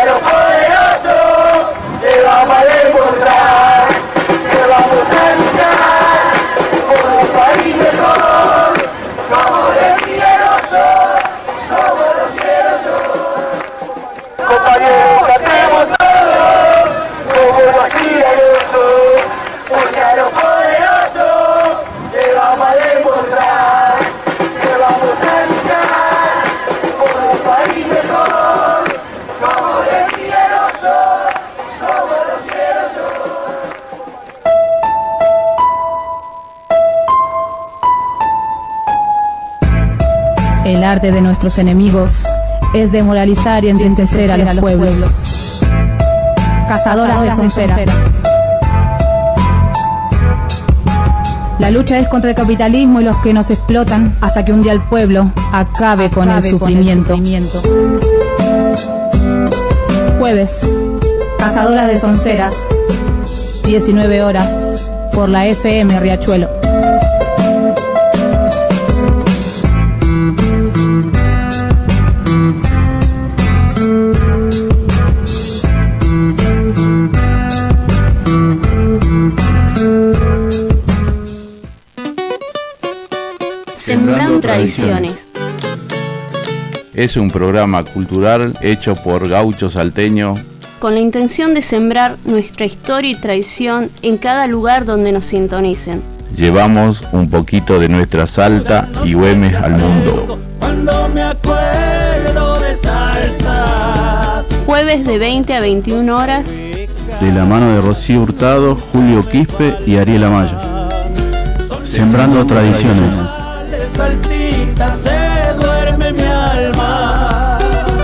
lo poderoso, te vamos a demostrar, te vamos a luchar por un país mejor, como decía Rosso, como lo quiero yo. Compañeros, cantemos todos, como lo hacía Rosso, porque a lo poderoso te vamos a demostrar, te vamos a luchar por un país mejor, como decía Rosso, como lo quiero yo. El arte de nuestros enemigos es demoralizar y entristecer a los pueblos. Cazadoras de sonceras. La lucha es contra el capitalismo y los que nos explotan hasta que un día el pueblo acabe con el sufrimiento. Jueves, Cazadoras de sonceras, 19 horas, por la FM Riachuelo. Sembrando tradiciones. Es un programa cultural hecho por gauchos salteños Con la intención de sembrar nuestra historia y tradición en cada lugar donde nos sintonicen. Llevamos un poquito de nuestra Salta y Güemes al mundo. Cuando me acuerdo de Salta. Jueves de 20 a 21 horas. De la mano de Rocío Hurtado, Julio Quispe y Ariel Amaya. Sembrando tradiciones. Saltita, se duerme mi alma.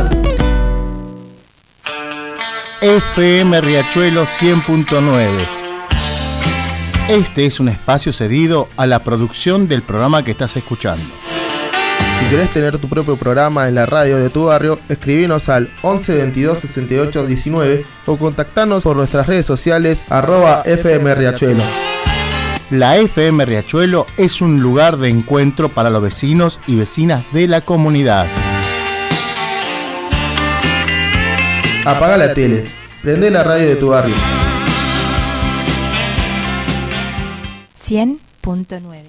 FM Riachuelo 100.9. Este es un espacio cedido a la producción del programa que estás escuchando. Si querés tener tu propio programa en la radio de tu barrio, escribinos al 11 22 68 19 o contactanos por nuestras redes sociales @FM Riachuelo. La FM Riachuelo es un lugar de encuentro para los vecinos y vecinas de la comunidad. Apaga la tele, prende la radio de tu barrio. 100.9.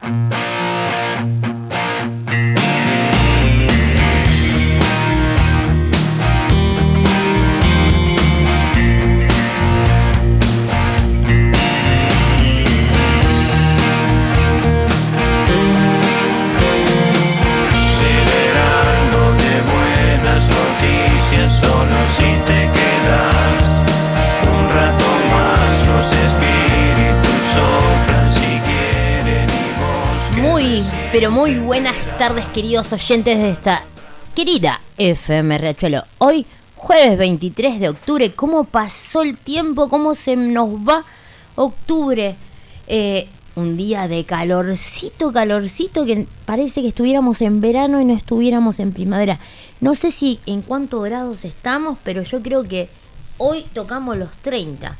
Solo si te quedas un rato más, los espíritus soplan si quieren y vos. Muy, pero muy buenas tardes, queridos oyentes de esta querida FM Riachuelo. Hoy, jueves 23 de octubre, ¿cómo pasó el tiempo? ¿Cómo se nos va octubre? Un día de calorcito, que parece que estuviéramos en verano y no estuviéramos en primavera. No sé si en cuántos grados estamos, pero yo creo que hoy tocamos los 30.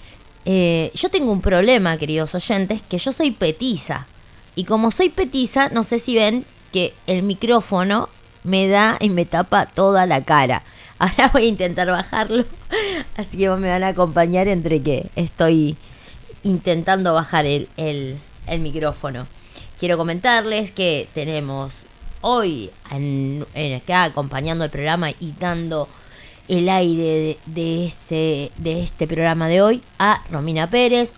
Yo tengo un problema, queridos oyentes, que yo soy petiza. Y como soy petiza, no sé si ven que el micrófono me da y me tapa toda la cara. Ahora voy a intentar bajarlo, así que me van a acompañar entre que estoy intentando bajar el micrófono. Quiero comentarles que tenemos hoy acá acompañando el programa y dando el aire de este programa de hoy a Romina Pérez,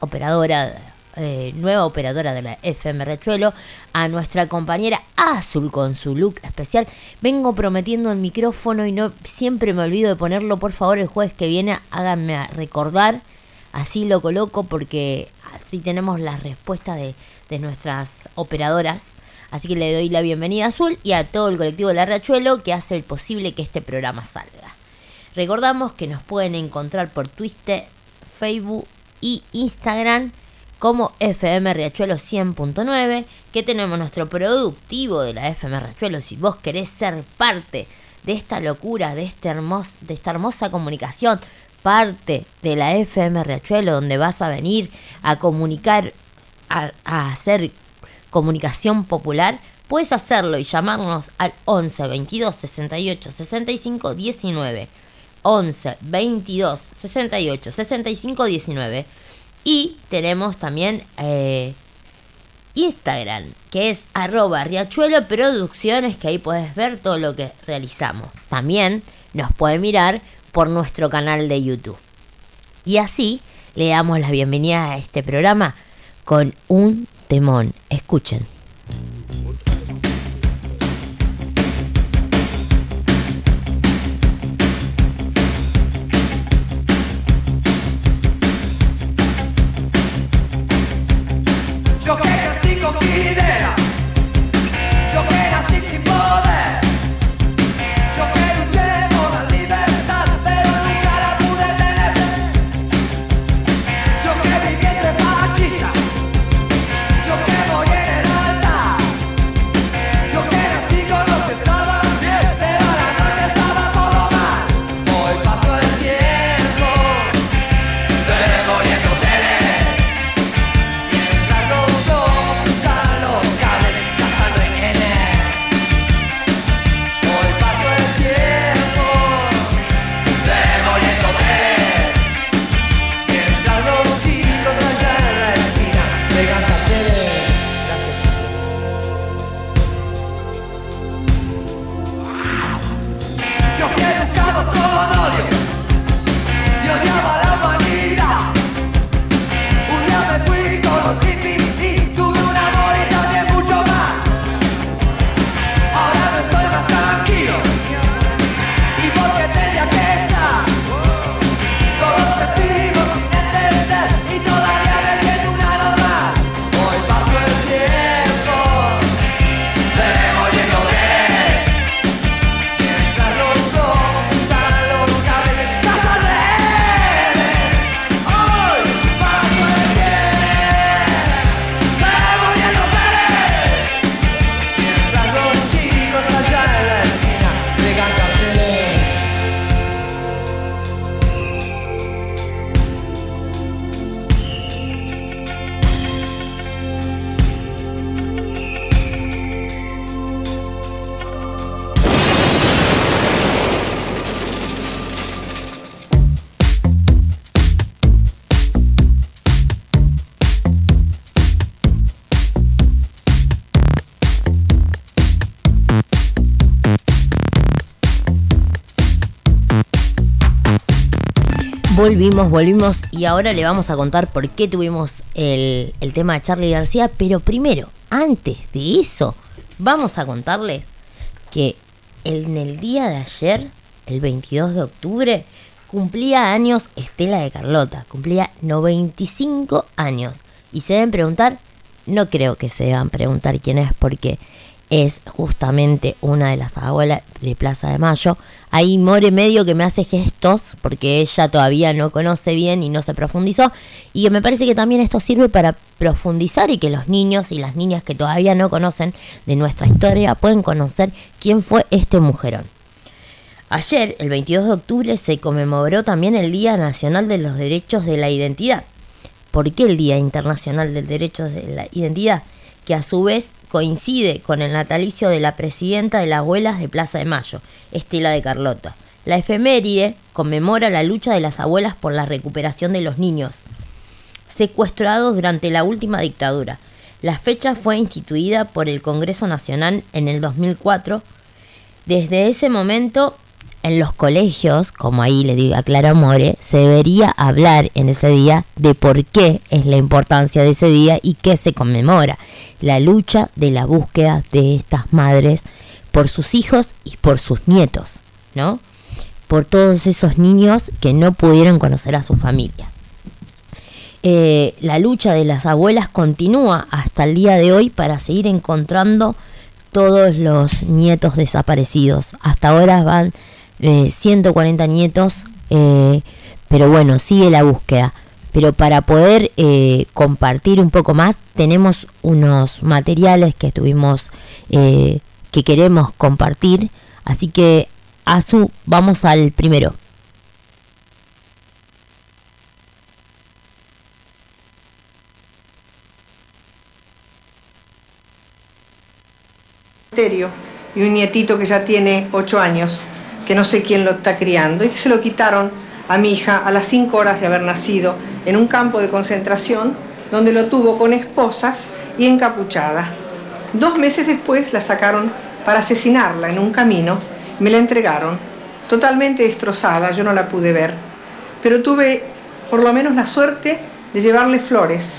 nueva operadora de la FM Riachuelo, a nuestra compañera Azul con su look especial. Vengo prometiendo el micrófono y no siempre me olvido de ponerlo. Por favor, el jueves que viene háganme recordar. Así lo coloco porque así tenemos las respuestas de nuestras operadoras. Así que le doy la bienvenida a Azul y a todo el colectivo de la Riachuelo que hace el posible que este programa salga. Recordamos que nos pueden encontrar por Twitter, Facebook y Instagram como FM Riachuelo 100.9, que tenemos nuestro productivo de la FM Riachuelo. Si vos querés ser parte de esta locura, de esta hermosa comunicación, parte de la FM Riachuelo, donde vas a venir a comunicar, a hacer comunicación popular, puedes hacerlo y llamarnos al 11 22 68 65 19. 11 22 68 65 19. Y tenemos también Instagram, que es @Riachuelo Producciones, que ahí puedes ver todo lo que realizamos. También nos puede mirar por nuestro canal de YouTube. Y así le damos la bienvenida a este programa con un temón. Escuchen. Yo que nací con mi idea, yo que nací sin poder, yo que luché por la libertad, pero nunca la pude tener. Yo que viví entre fascistas, yo que morí en el altar, yo que nací con los que estaban bien, pero a la noche estaba todo mal. Hoy pasó el tiempo, demoliendo tele. Yo fui educado con odio y odiaba la humanidad. Un día me fui con los hippies y tuve un amor y también mucho más. Ahora no estoy más tranquilo y porque tenía que estar. Todos testigos sin entender y todavía me siento una normal. Hoy pasó el tiempo, demoliendo redes. Mientras los cortan los cables, las redes. Hoy pasó el tiempo, demoliendo redes. Mientras los chicos allá en la esquina pegan carteles. Volvimos y ahora le vamos a contar por qué tuvimos el tema de Charly García. Pero primero, antes de eso, vamos a contarles que en el día de ayer, el 22 de octubre, cumplía años Estela de Carlota. Cumplía 95 años. Y se deben preguntar, no creo que se deban preguntar quién es, porque es justamente una de las abuelas de Plaza de Mayo. Ahí More medio que me hace gestos porque ella todavía no conoce bien y no se profundizó, y que me parece que también esto sirve para profundizar y que los niños y las niñas que todavía no conocen de nuestra historia pueden conocer quién fue este mujerón. Ayer, el 22 de octubre, se conmemoró también el Día Nacional de los Derechos de la Identidad. ¿Por qué el Día Internacional del Derecho de la Identidad? Que a su vez coincide con el natalicio de la presidenta de las abuelas de Plaza de Mayo, Estela de Carlota. La efeméride conmemora la lucha de las abuelas por la recuperación de los niños secuestrados durante la última dictadura. La fecha fue instituida por el Congreso Nacional en el 2004. Desde ese momento, en los colegios, como ahí le digo a Clara More, se debería hablar en ese día de por qué es la importancia de ese día y qué se conmemora. La lucha de la búsqueda de estas madres por sus hijos y por sus nietos, ¿no? Por todos esos niños que no pudieron conocer a su familia. La lucha de las abuelas continúa hasta el día de hoy para seguir encontrando todos los nietos desaparecidos. Hasta ahora van 140 nietos, pero bueno, sigue la búsqueda. Pero para poder compartir un poco más, tenemos unos materiales que que queremos compartir. Así que, Azu, vamos al primero. Y un nietito que ya tiene 8 años. que no sé quién lo está criando, y que se lo quitaron a mi hija a las 5 horas de haber nacido en un campo de concentración donde lo tuvo con esposas y encapuchada. 2 meses después la sacaron para asesinarla en un camino, me la entregaron totalmente destrozada, yo no la pude ver, pero tuve por lo menos la suerte de llevarle flores.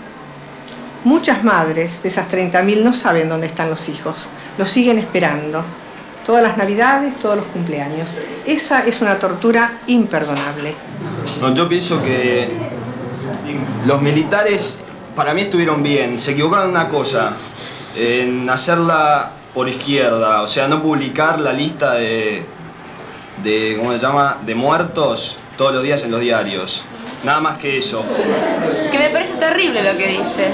Muchas madres de esas 30.000 no saben dónde están los hijos, los siguen esperando. Todas las navidades, todos los cumpleaños. Esa es una tortura imperdonable. No, yo pienso que los militares para mí estuvieron bien. Se equivocaron en una cosa, en hacerla por izquierda, o sea, no publicar la lista de ¿cómo se llama?, de muertos todos los días en los diarios. Nada más que eso. Que me parece terrible lo que dice.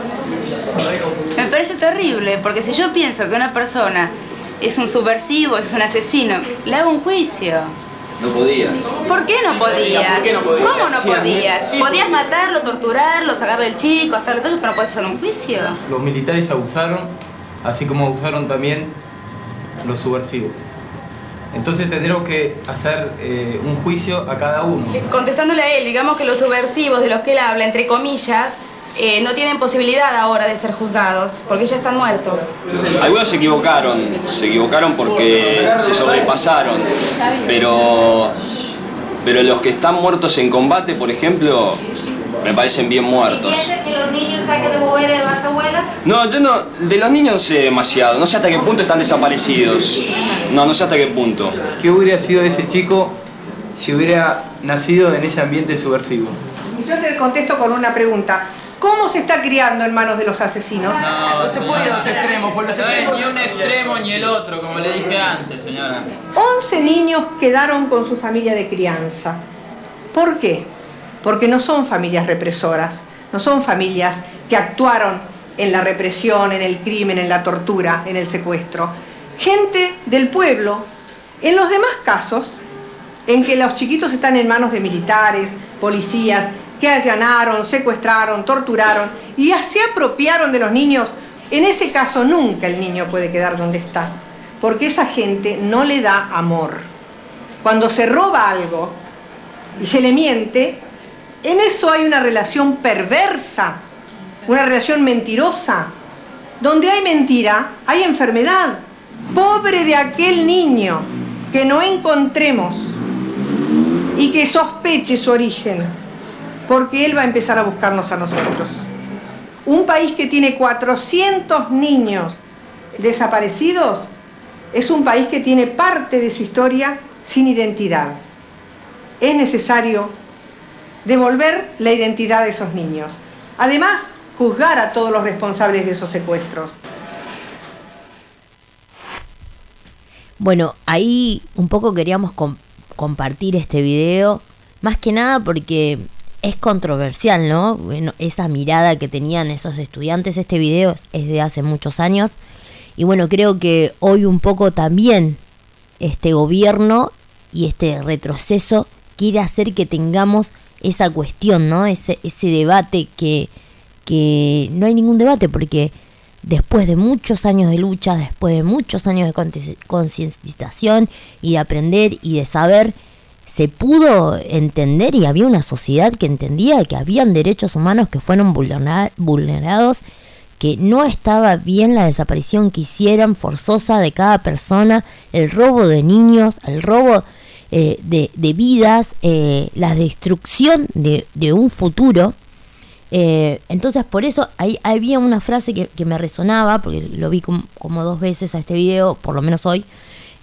Me parece terrible, porque si yo pienso que una persona es un subversivo, es un asesino, le hago un juicio. No podías. ¿Por qué no podías? ¿Por qué no podías? ¿Cómo no podías? Sí. Podías matarlo, torturarlo, sacarle el chico, hacerle todo eso, pero no puedes hacer un juicio. Los militares abusaron, así como abusaron también los subversivos. Entonces tendremos que hacer un juicio a cada uno. Contestándole a él, digamos que los subversivos de los que él habla, entre comillas, no tienen posibilidad ahora de ser juzgados, porque ya están muertos. Algunos se equivocaron porque se sobrepasaron, pero los que están muertos en combate, por ejemplo, me parecen bien muertos. ¿Y piensas que los niños saquen de mover a las abuelas? No, yo no, de los niños no sé demasiado, no sé hasta qué punto están desaparecidos. No sé hasta qué punto. ¿Qué hubiera sido ese chico si hubiera nacido en ese ambiente subversivo? Yo te contesto con una pregunta. ¿Cómo se está criando en manos de los asesinos? No se puede ir a los extremos, por los extremos. Ni un extremo ni el otro, como le dije antes, señora. 11 niños quedaron con su familia de crianza. ¿Por qué? Porque no son familias represoras, no son familias que actuaron en la represión, en el crimen, en la tortura, en el secuestro. Gente del pueblo. En los demás casos, en que los chiquitos están en manos de militares, policías, que allanaron, secuestraron, torturaron y se apropiaron de los niños, en ese caso nunca el niño puede quedar donde está, porque esa gente no le da amor. Cuando se roba algo y se le miente, en eso hay una relación perversa, una relación mentirosa. Donde hay mentira, hay enfermedad. Pobre de aquel niño que no encontremos y que sospeche su origen, porque él va a empezar a buscarnos a nosotros. Un país que tiene 400 niños desaparecidos es un país que tiene parte de su historia sin identidad. Es necesario devolver la identidad de esos niños. Además, juzgar a todos los responsables de esos secuestros. Bueno, ahí un poco queríamos compartir este video, más que nada porque es controversial, ¿no? Bueno, esa mirada que tenían esos estudiantes, este video es de hace muchos años, y bueno, creo que hoy un poco también este gobierno y este retroceso quiere hacer que tengamos esa cuestión, ¿no? Ese debate que no hay ningún debate, porque después de muchos años de lucha, después de muchos años de concientización y de aprender y de saber, se pudo entender y había una sociedad que entendía que habían derechos humanos que fueron vulnerados, que no estaba bien la desaparición que hicieran forzosa de cada persona, el robo de niños, el robo de vidas, la destrucción de un futuro. Entonces por eso ahí había una frase que me resonaba, porque lo vi como 2 veces a este video, por lo menos hoy.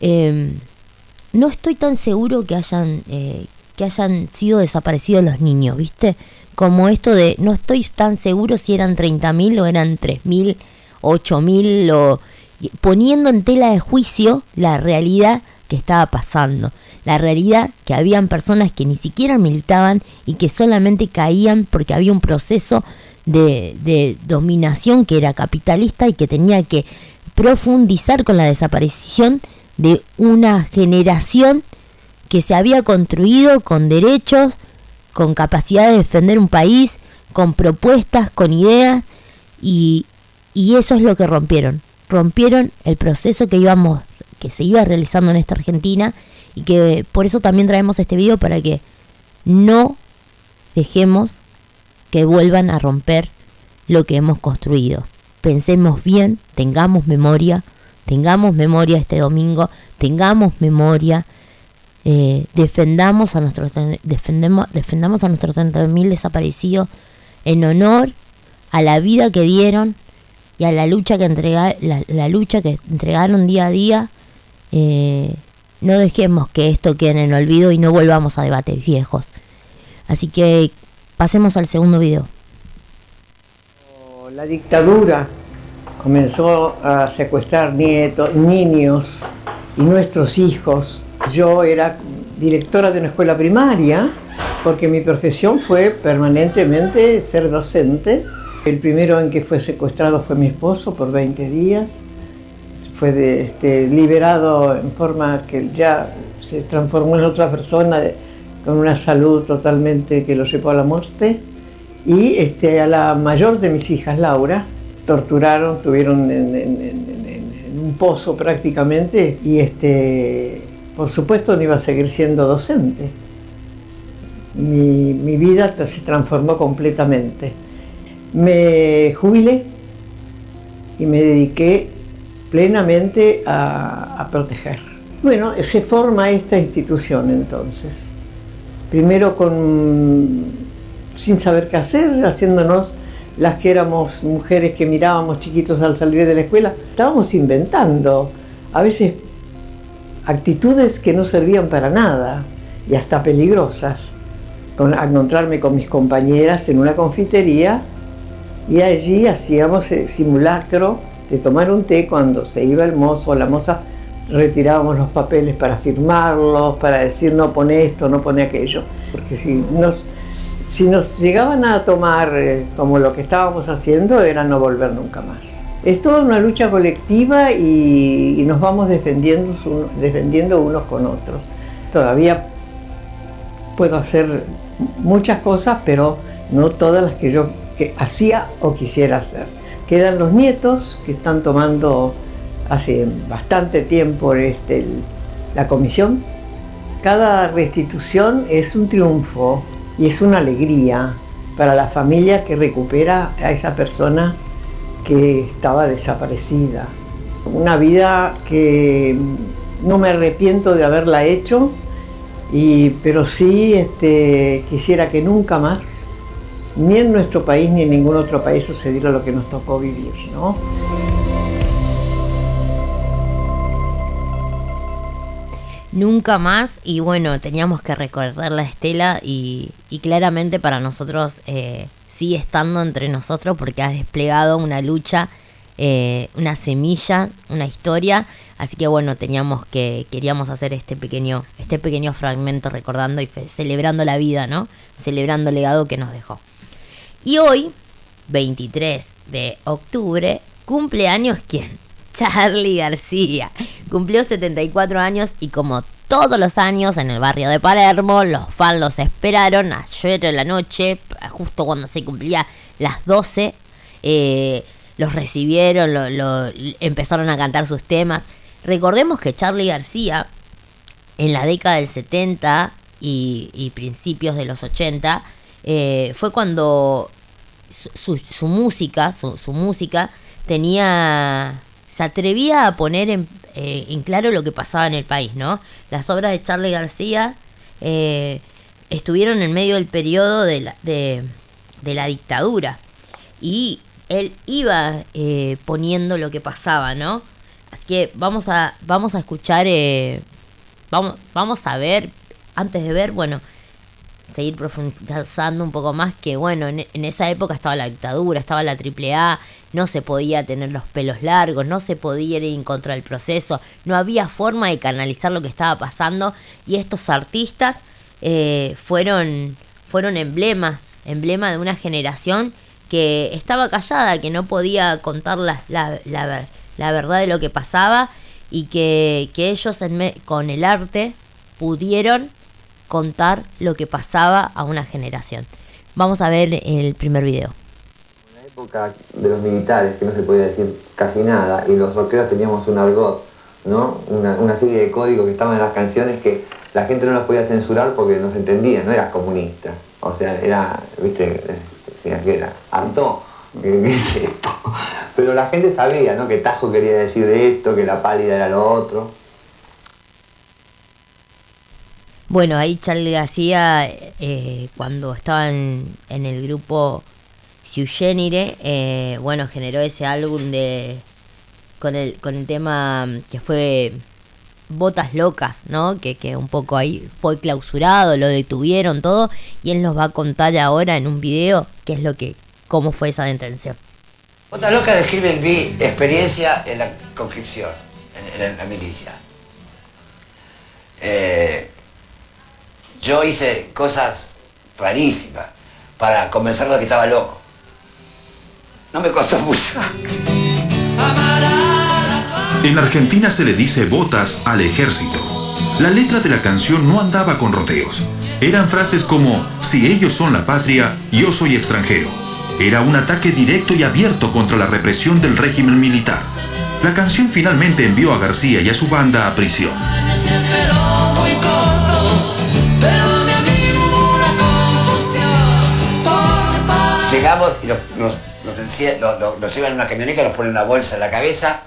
No estoy tan seguro que hayan sido desaparecidos los niños, ¿viste? Como esto de, no estoy tan seguro si eran 30.000 o eran 3.000, 8.000, o poniendo en tela de juicio la realidad que estaba pasando. La realidad que habían personas que ni siquiera militaban y que solamente caían porque había un proceso de dominación que era capitalista y que tenía que profundizar con la desaparición de una generación que se había construido con derechos, con capacidad de defender un país, con propuestas, con ideas, y eso es lo que rompieron. Rompieron el proceso que íbamos que se iba realizando en esta Argentina, y que por eso también traemos este video, para que no dejemos que vuelvan a romper lo que hemos construido. Pensemos bien, tengamos memoria este domingo, tengamos memoria, defendamos a nuestros 30.000 desaparecidos en honor a la vida que dieron y a la lucha que entregaron día a día. No dejemos que esto quede en el olvido y no volvamos a debates viejos. Así que pasemos al segundo video. La dictadura comenzó a secuestrar niños y nuestros hijos. Yo era directora de una escuela primaria porque mi profesión fue permanentemente ser docente. El primero en que fue secuestrado fue mi esposo por 20 días. Fue liberado en forma que ya se transformó en otra persona con una salud totalmente que lo llevó a la muerte. Y a la mayor de mis hijas, Laura, torturaron, tuvieron en un pozo prácticamente, y por supuesto no iba a seguir siendo docente. Mi vida se transformó completamente. Me jubilé y me dediqué plenamente a proteger. Bueno, se forma esta institución entonces. Primero sin saber qué hacer, haciéndonos las que éramos mujeres que mirábamos chiquitos al salir de la escuela. Estábamos inventando, a veces, actitudes que no servían para nada y hasta peligrosas. A encontrarme con mis compañeras en una confitería y allí hacíamos simulacro de tomar un té. Cuando se iba el mozo o la moza, retirábamos los papeles para firmarlos, para decir no pone esto, no pone aquello, porque si nos llegaban a tomar como lo que estábamos haciendo, era no volver nunca más. Es toda una lucha colectiva y nos vamos defendiendo unos con otros. Todavía puedo hacer muchas cosas, pero no todas las que yo hacía o quisiera hacer. Quedan los nietos, que están tomando hace bastante tiempo la comisión. Cada restitución es un triunfo y es una alegría para la familia que recupera a esa persona que estaba desaparecida. Una vida que no me arrepiento de haberla hecho, pero sí quisiera que nunca más, ni en nuestro país ni en ningún otro país, sucediera lo que nos tocó vivir, ¿no? Nunca más, y bueno, teníamos que recordar la Estela y claramente para nosotros sigue estando entre nosotros porque ha desplegado una lucha, una semilla, una historia, así que bueno, queríamos hacer este pequeño fragmento recordando y celebrando la vida, ¿no? Celebrando el legado que nos dejó. Y hoy, 23 de octubre, cumple años ¿quién? Charly García. Cumplió 74 años y como todos los años en el barrio de Palermo, los fans los esperaron ayer en la noche, justo cuando se cumplía las 12. Los recibieron, empezaron a cantar sus temas. Recordemos que Charly García, en la década del 70 y principios de los 80, fue cuando su música se atrevía a poner en claro lo que pasaba en el país, ¿no? Las obras de Charly García estuvieron en medio del periodo de la dictadura y él iba poniendo lo que pasaba, ¿no? Así que vamos a escuchar, vamos a ver, antes de ver, bueno, seguir profundizando un poco más, que bueno, en esa época estaba la dictadura, estaba la AAA, no se podía tener los pelos largos, no se podía ir en contra del proceso, no había forma de canalizar lo que estaba pasando, y estos artistas fueron emblema de una generación que estaba callada, que no podía contar la verdad de lo que pasaba, y que ellos con el arte pudieron contar lo que pasaba a una generación. Vamos a ver el primer video. En la época de los militares, que no se podía decir casi nada, y los rockeros teníamos un argot ¿no? Una serie de códigos que estaban en las canciones que la gente no los podía censurar porque no se entendía, no eras comunista. O sea, era, viste, que era harto, ¿qué es esto? Pero la gente sabía, ¿no? Que Tajo quería decir esto, que la pálida era lo otro. Bueno, ahí Charly García, cuando estaba en el grupo Sui Generis, bueno, generó ese álbum con el tema que fue Botas Locas, ¿no? Que un poco ahí fue clausurado, lo detuvieron todo, y él nos va a contar ahora en un video cómo fue esa detención. Botas Locas describe mi experiencia en la conscripción, en la milicia. Yo hice cosas rarísimas para convencerlo de que estaba loco. No me costó mucho. En Argentina se le dice botas al ejército. La letra de la canción no andaba con rodeos. Eran frases como, si ellos son la patria, yo soy extranjero. Era un ataque directo y abierto contra la represión del régimen militar. La canción finalmente envió a García y a su banda a prisión. Llegamos y nos llevan en una camioneta, nos ponen una bolsa en la cabeza,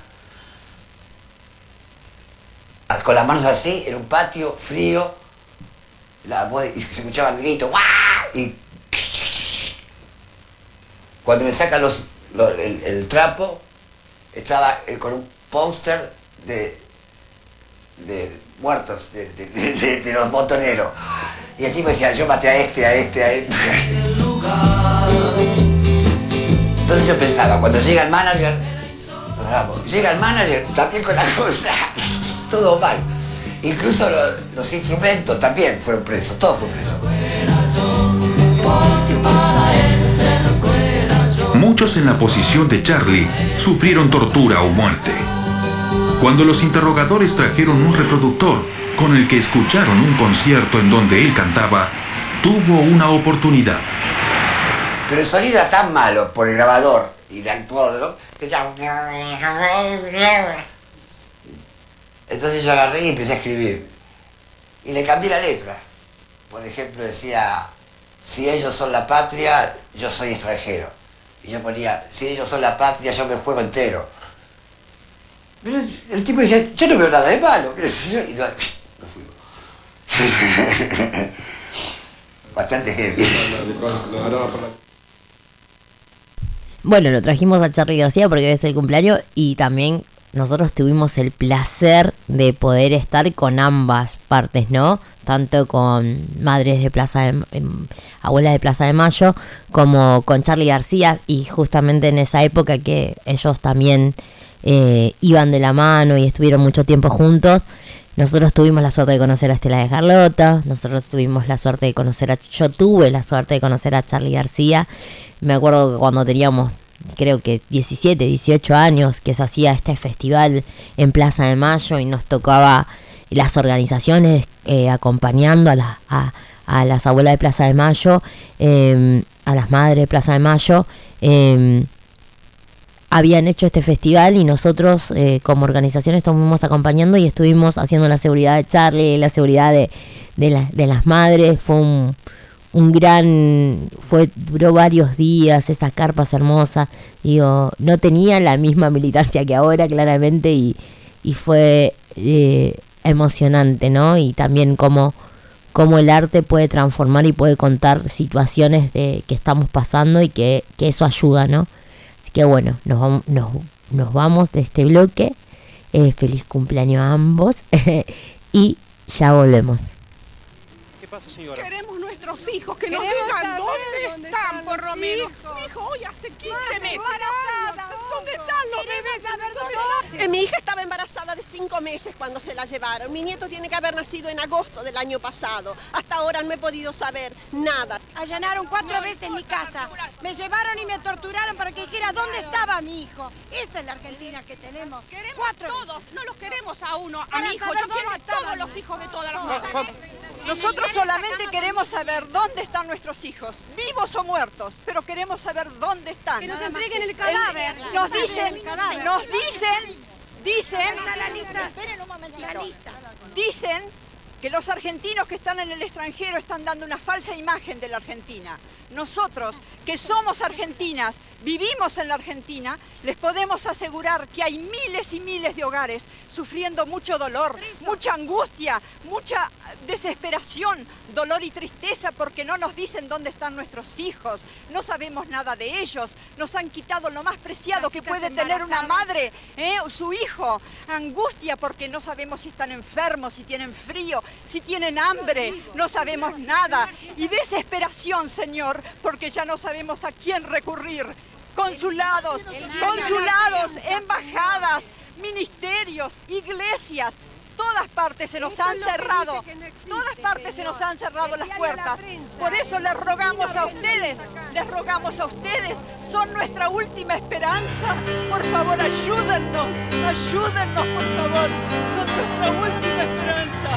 con las manos así, en un patio frío, y se escuchaban gritos, ¡guau! Y cuando me sacan el trapo, estaba con un póster de muertos, de los montoneros. Y el tipo decía, yo maté a este. Entonces yo pensaba, cuando llega el manager, también con la cosa, todo mal. Incluso los instrumentos también fueron presos, todos fueron presos. Muchos en la posición de Charly sufrieron tortura o muerte. Cuando los interrogadores trajeron un reproductor con el que escucharon un concierto en donde él cantaba, tuvo una oportunidad. Pero el sonido era tan malo por el grabador y el actuador que ya... Entonces yo agarré y empecé a escribir. Y le cambié la letra. Por ejemplo, decía, si ellos son la patria, yo soy extranjero. Y yo ponía, si ellos son la patria, yo me juego entero. Pero el tipo decía, yo no veo nada de malo. Y no fuimos. Bastante heavy. Bueno, lo trajimos a Charly García porque hoy es el cumpleaños y también nosotros tuvimos el placer de poder estar con ambas partes, ¿no? Tanto con madres de abuelas de Plaza de Mayo, como con Charly García, y justamente en esa época que ellos también iban de la mano y estuvieron mucho tiempo juntos. Nosotros tuvimos la suerte de conocer a Estela de Carlota, nosotros tuvimos la suerte de conocer yo tuve la suerte de conocer a Charly García. Me acuerdo que cuando teníamos, creo que 17, 18 años, que se hacía este festival en Plaza de Mayo y nos tocaba las organizaciones acompañando a las abuelas de Plaza de Mayo, a las madres de Plaza de Mayo, habían hecho este festival y nosotros como organización estuvimos acompañando y estuvimos haciendo la seguridad de Charly, la seguridad de las madres. Fue duró varios días, esas carpas hermosas. Digo, no tenía la misma militancia que ahora, claramente, y fue emocionante, ¿no? Y también cómo el arte puede transformar y puede contar situaciones que estamos pasando y que eso ayuda, ¿no? Así que bueno, nos vamos de este bloque. Feliz cumpleaños a ambos y ya volvemos. ¿Qué pasa, señora? Queremos nuestros hijos, que nos digan dónde están, por lo menos. Mi hijo hoy hace 15 meses. ¿Dónde están los bebés? Mi hija estaba embarazada de 5 meses cuando se la llevaron. Mi nieto tiene que haber nacido en agosto del año pasado. Hasta ahora no he podido saber nada. Allanaron 4 veces mi casa. Me llevaron y me torturaron para que dijera dónde estaba mi hijo. Esa es la Argentina que tenemos. Queremos a todos, no los queremos a uno, a mi hijo. Yo quiero a todos los hijos de todas las mujeres. Nosotros solamente queremos saber dónde están nuestros hijos, vivos o muertos, pero queremos saber dónde están. Que nos entreguen el cadáver. Nos dicen Dicen, esperen un momentito. dicen que los argentinos que están en el extranjero están dando una falsa imagen de la Argentina. Nosotros, que somos argentinas, vivimos en la Argentina, les podemos asegurar que hay miles y miles de hogares sufriendo mucho dolor, mucha angustia, mucha desesperación, dolor y tristeza porque no nos dicen dónde están nuestros hijos, no sabemos nada de ellos, nos han quitado lo más preciado que puede tener una madre, su hijo, angustia porque no sabemos si están enfermos, si tienen frío, si tienen hambre, no sabemos nada, y desesperación, Señor, porque ya no sabemos a quién recurrir. Consulados, embajadas, ministerios, iglesias, todas partes se nos han cerrado, las puertas. Por eso les rogamos a ustedes, son nuestra última esperanza. Por favor, ayúdennos, por favor, son nuestra última esperanza.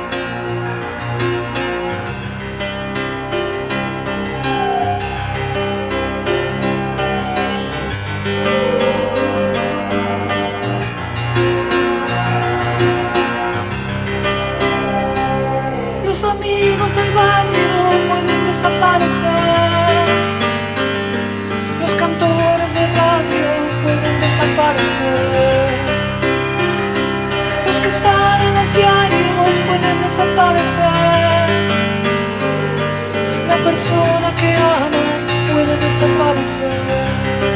Los amigos del barrio pueden desaparecer. Los cantores de radio pueden desaparecer. Los que están en los diarios pueden desaparecer. La persona que amas puede desaparecer.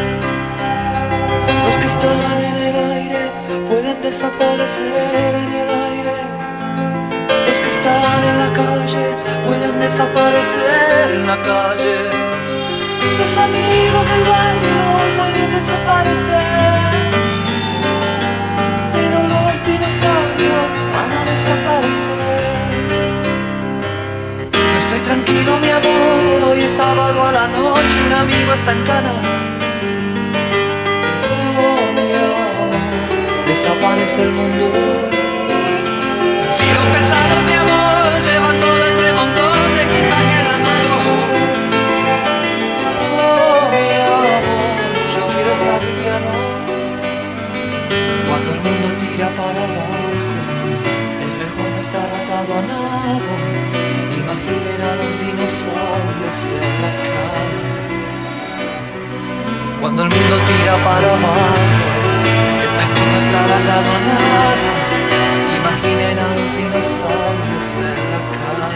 Los que están en el aire pueden desaparecer en el aire. Los que están en la calle pueden desaparecer en la calle. Los amigos del barrio pueden desaparecer, pero los dinosaurios van a desaparecer. No estoy tranquilo, mi amor, hoy es sábado a la noche, un amigo está en cana. Oh, mi amor, desaparece el mundo. Si los pesados, mi amor, levan todo ese montón de equipaje en la mano. Oh, mi amor, yo quiero estar liviano. Cuando el mundo tira para abajo, es mejor no estar atado a nada. Imaginen a los dinosaurios en la cama. Cuando el mundo tira para abajo, es mejor no estar atado a nada. Imaginen a los dinosaurios en la cama.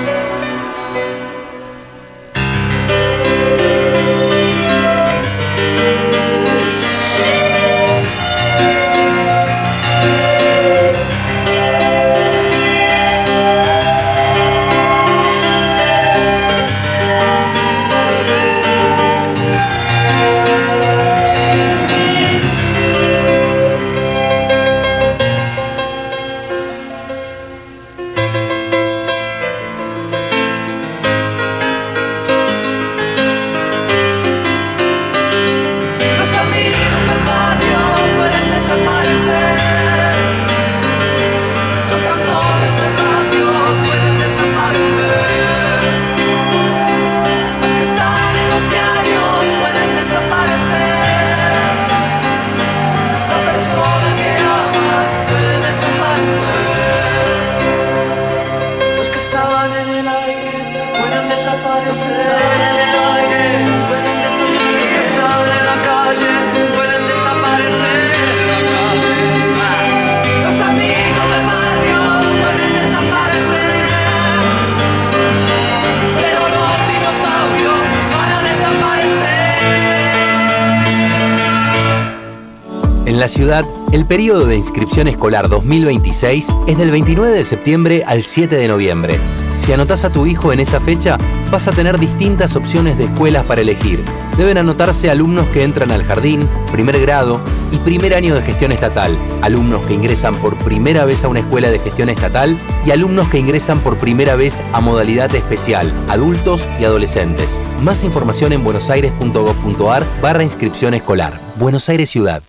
En la ciudad, el periodo de inscripción escolar 2026 es del 29 de septiembre al 7 de noviembre. Si anotás a tu hijo en esa fecha, vas a tener distintas opciones de escuelas para elegir. Deben anotarse alumnos que entran al jardín, primer grado y primer año de gestión estatal, alumnos que ingresan por primera vez a una escuela de gestión estatal y alumnos que ingresan por primera vez a modalidad especial, adultos y adolescentes. Más información en buenosaires.gov.ar/inscripción escolar. Buenos Aires Ciudad.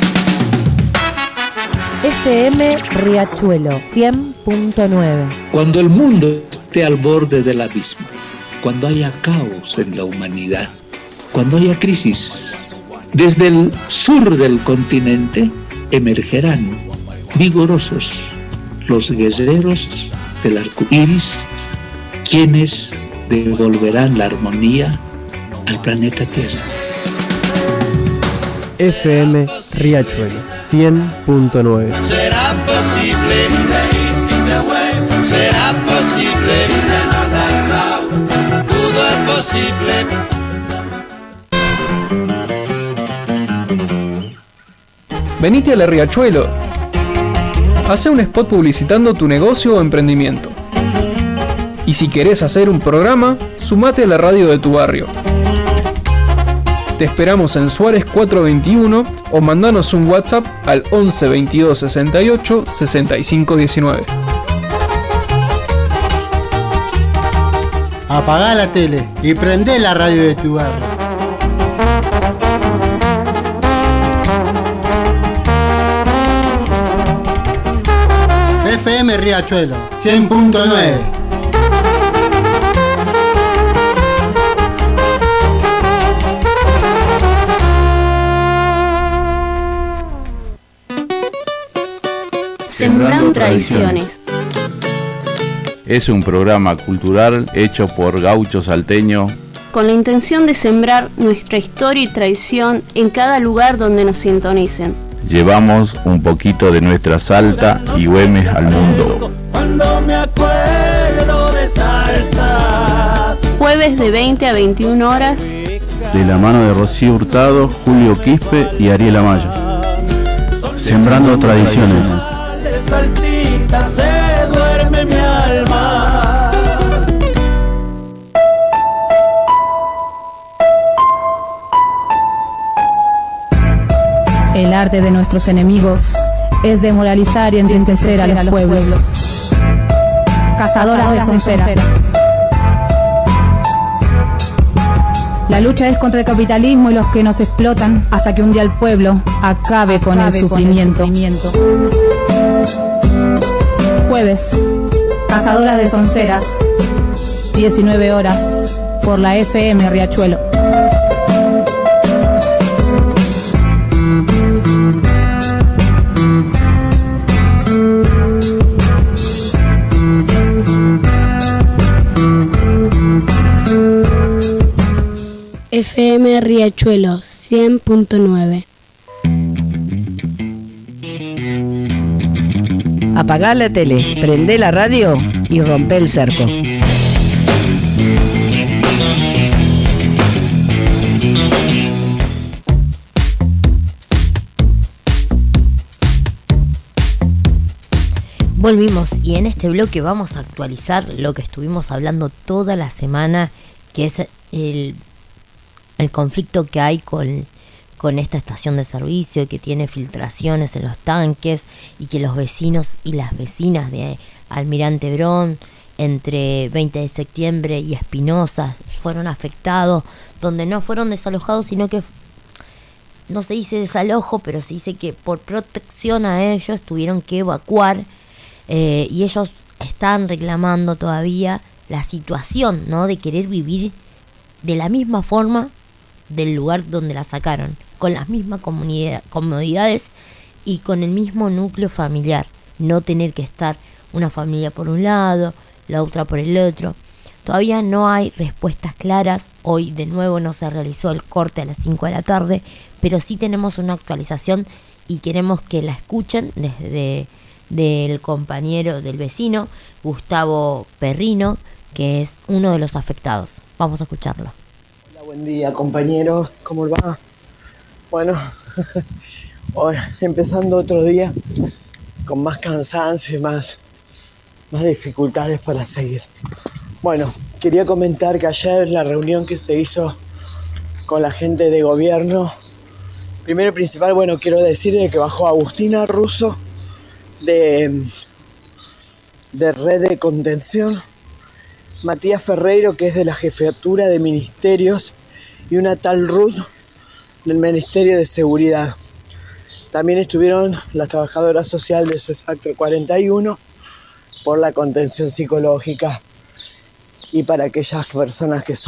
FM Riachuelo 100.9. Cuando el mundo esté al borde del abismo, cuando haya caos en la humanidad, cuando haya crisis, desde el sur del continente emergerán vigorosos los guerreros del arco iris, quienes devolverán la armonía al planeta Tierra. FM Riachuelo 100.9. Será posible, será posible, todo es posible. Venite a la Riachuelo. Hacé un spot publicitando tu negocio o emprendimiento. Y si querés hacer un programa, sumate a la radio de tu barrio. Te esperamos en Suárez 421 o mandanos un WhatsApp al 11 22 68 65 19. Apagá la tele y prendé la radio de tu barrio. FM Riachuelo 100.9. Sembrando tradiciones. Es un programa cultural hecho por gauchos salteños Con la intención de sembrar nuestra historia y tradición en cada lugar donde nos sintonicen. Llevamos un poquito de nuestra Salta y Güemes al mundo. Cuando me acuerdo de Salta. Jueves de 20 a 21 horas. De la mano de Rocío Hurtado, Julio Quispe y Ariel Amaya. Sembrando tradiciones. Saltita se duerme mi alma. El arte de nuestros enemigos es desmoralizar y entristecer a los pueblos. Cazadoras de sonceras. La lucha es contra el capitalismo y los que nos explotan hasta que un día el pueblo acabe con el sufrimiento. Jueves, Cazadoras de Sonceras, 19 horas, por la FM Riachuelo. FM Riachuelo 100.9. Apagá la tele, prendé la radio y rompé el cerco. Volvimos y en este bloque vamos a actualizar lo que estuvimos hablando toda la semana, que es el conflicto que hay con esta estación de servicio, que tiene filtraciones en los tanques y que los vecinos y las vecinas de Almirante Brón, entre 20 de septiembre y Espinosa, fueron afectados, donde no fueron desalojados, sino que no se dice desalojo, pero se dice que por protección a ellos tuvieron que evacuar, y ellos están reclamando todavía la situación, ¿no?, de querer vivir de la misma forma del lugar donde la sacaron, con las mismas comodidades y con el mismo núcleo familiar, no tener que estar una familia por un lado, la otra por el otro. Todavía no hay respuestas claras. Hoy de nuevo no se realizó el corte a las 5 de la tarde, pero sí tenemos una actualización y queremos que la escuchen desde del compañero del vecino, Gustavo Perrino, que es uno de los afectados. Vamos a escucharlo. Buen día, compañeros, ¿cómo va? Bueno, hoy empezando otro día con más cansancio y más dificultades para seguir. Bueno, quería comentar que ayer la reunión que se hizo con la gente de gobierno, primero y principal, bueno, quiero decir de que bajó Agustina Russo de Red de Contención, Matías Ferreiro, que es de la Jefatura de Ministerios, y una tal Ruth del Ministerio de Seguridad. También estuvieron las trabajadoras sociales de CESAC 41 por la contención psicológica y para aquellas personas que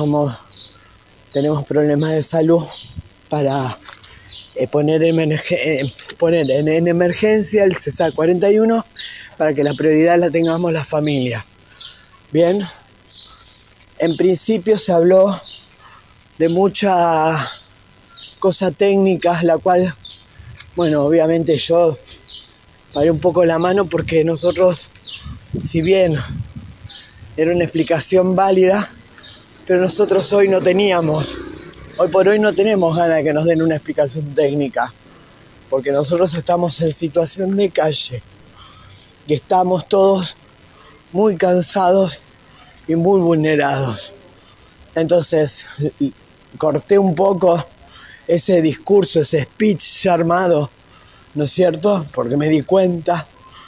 tenemos problemas de salud, para poner poner en emergencia el CESAR 41 para que la prioridad la tengamos la familia. Bien, en principio se habló de mucha cosa técnica, la cual, bueno, obviamente yo paré un poco la mano porque nosotros, si bien era una explicación válida, pero nosotros hoy por hoy no tenemos ganas de que nos den una explicación técnica, porque nosotros estamos en situación de calle y estamos todos muy cansados y muy vulnerados. Entonces corté un poco ese discurso, ese speech ya armado, ¿no es cierto? Porque me di cuenta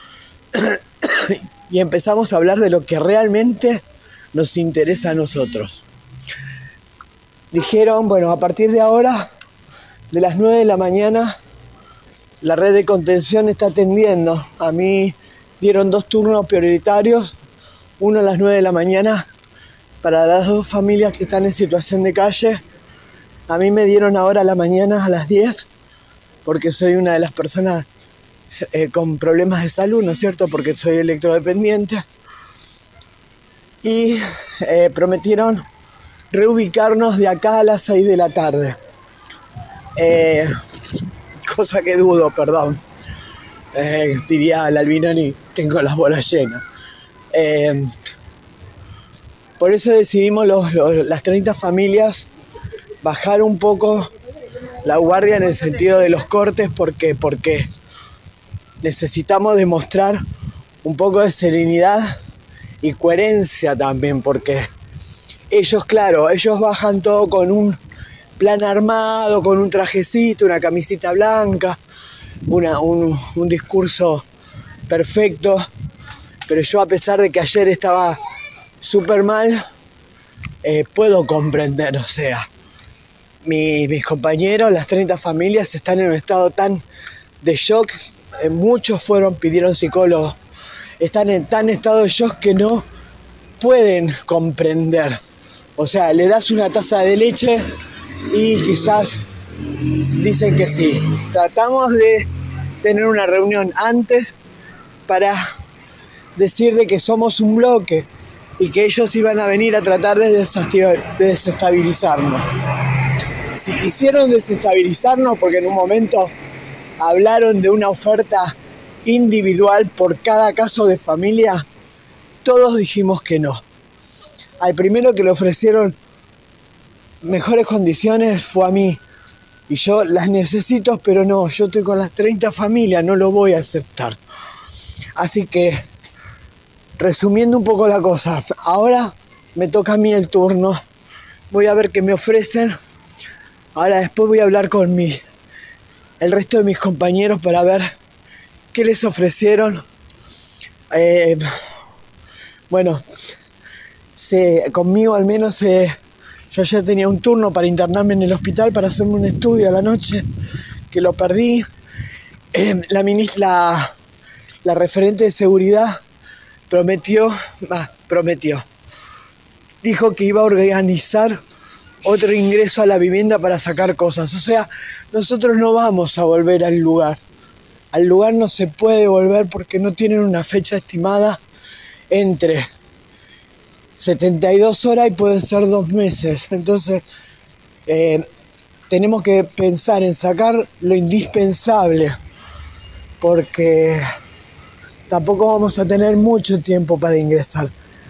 y empezamos a hablar de lo que realmente nos interesa a nosotros. Dijeron, bueno, a partir de ahora, de las 9 de la mañana, la red de contención está atendiendo. A mí dieron 2 turnos prioritarios, uno a las 9 de la mañana para las 2 familias que están en situación de calle. A mí me dieron ahora a la mañana a las 10, porque soy una de las personas con problemas de salud, ¿no es cierto? Porque soy electrodependiente. Y prometieron reubicarnos de acá a las 6 de la tarde. Cosa que dudo, perdón. Diría al Albinoni, tengo las bolas llenas. Por eso decidimos las 30 familias bajar un poco la guardia en el sentido de los cortes, porque necesitamos demostrar un poco de serenidad y coherencia también, porque ellos bajan todo con un plan armado, con un trajecito, una camisita blanca, un discurso perfecto, pero yo, a pesar de que ayer estaba súper mal, puedo comprender, o sea, mis compañeros, las 30 familias, están en un estado tan de shock, muchos pidieron psicólogos, están en tan estado de shock que no pueden comprender. O sea, le das una taza de leche y quizás dicen que sí. Tratamos de tener una reunión antes para decir de que somos un bloque y que ellos iban a venir a tratar de desestabilizarnos. Si quisieron desestabilizarnos, porque en un momento hablaron de una oferta individual por cada caso de familia, todos dijimos que no. Al primero que le ofrecieron mejores condiciones fue a mí. Y yo las necesito, pero no, yo estoy con las 30 familias, no lo voy a aceptar. Así que, resumiendo un poco la cosa, ahora me toca a mí el turno. Voy a ver qué me ofrecen. Ahora después voy a hablar con el resto de mis compañeros para ver qué les ofrecieron. Bueno, conmigo al menos yo ya tenía un turno para internarme en el hospital para hacerme un estudio a la noche, que lo perdí. La referente de seguridad prometió, dijo que iba a organizar otro ingreso a la vivienda para sacar cosas. O sea, nosotros no vamos a volver al lugar. Al lugar no se puede volver porque no tienen una fecha estimada entre 72 horas y puede ser 2 meses. Entonces, tenemos que pensar en sacar lo indispensable, porque tampoco vamos a tener mucho tiempo para ingresar.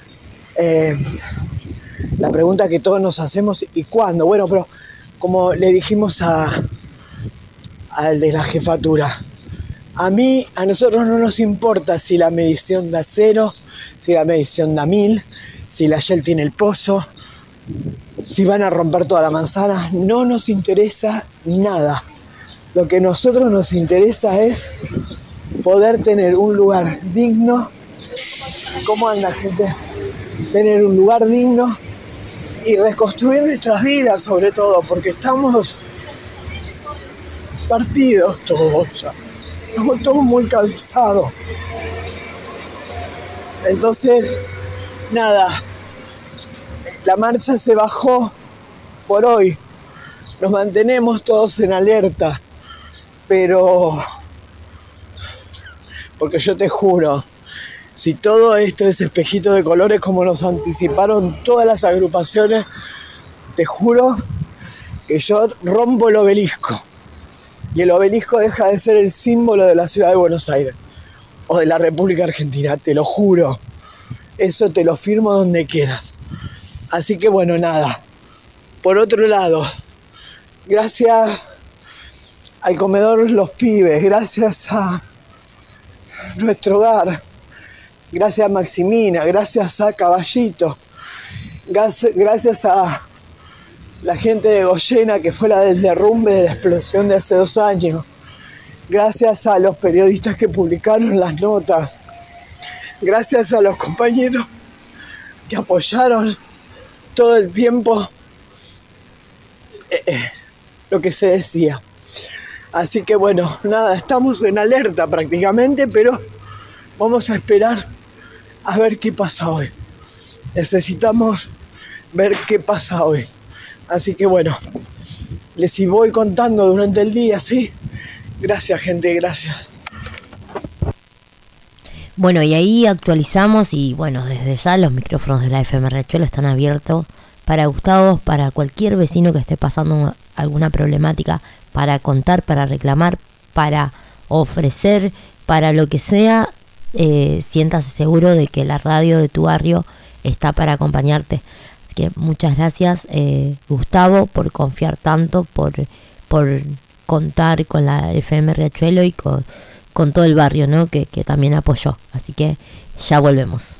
La pregunta que todos nos hacemos, ¿y cuándo? Bueno, pero como le dijimos al de la jefatura, a nosotros no nos importa si la medición da 0, si la medición da 1000, si la Shell tiene el pozo, si van a romper toda la manzana, no nos interesa nada. Lo que a nosotros nos interesa es poder tener un lugar digno. ¿Cómo anda, gente? Tener un lugar digno y reconstruir nuestras vidas, sobre todo, porque estamos partidos todos ya. Estamos todos muy cansados. Entonces, nada, la marcha se bajó por hoy. Nos mantenemos todos en alerta, pero porque yo te juro, si todo esto es espejito de colores como nos anticiparon todas las agrupaciones, te juro que yo rompo el obelisco. Y el obelisco deja de ser el símbolo de la ciudad de Buenos Aires o de la República Argentina, te lo juro. Eso te lo firmo donde quieras. Así que bueno, nada. Por otro lado, gracias al comedor Los Pibes, gracias a Nuestro Hogar, gracias a Maximina, gracias a Caballito, gracias a la gente de Goyena, que fue la del derrumbe de la explosión de hace 2 años, gracias a los periodistas que publicaron las notas, gracias a los compañeros que apoyaron todo el tiempo lo que se decía. Así que bueno, nada, estamos en alerta prácticamente, pero vamos a esperar a ver qué pasa hoy. Necesitamos ver qué pasa hoy. Así que bueno, les voy contando durante el día, ¿sí? Gracias, gente, gracias. Bueno, y ahí actualizamos y bueno, desde ya los micrófonos de la FM Riachuelo están abiertos para Gustavo, para cualquier vecino que esté pasando alguna problemática, para contar, para reclamar, para ofrecer, para lo que sea. Siéntase seguro de que la radio de tu barrio está para acompañarte. Así que muchas gracias, Gustavo, por confiar tanto, por contar con la FM Riachuelo y con todo el barrio, ¿no? que también apoyó. Así que ya volvemos.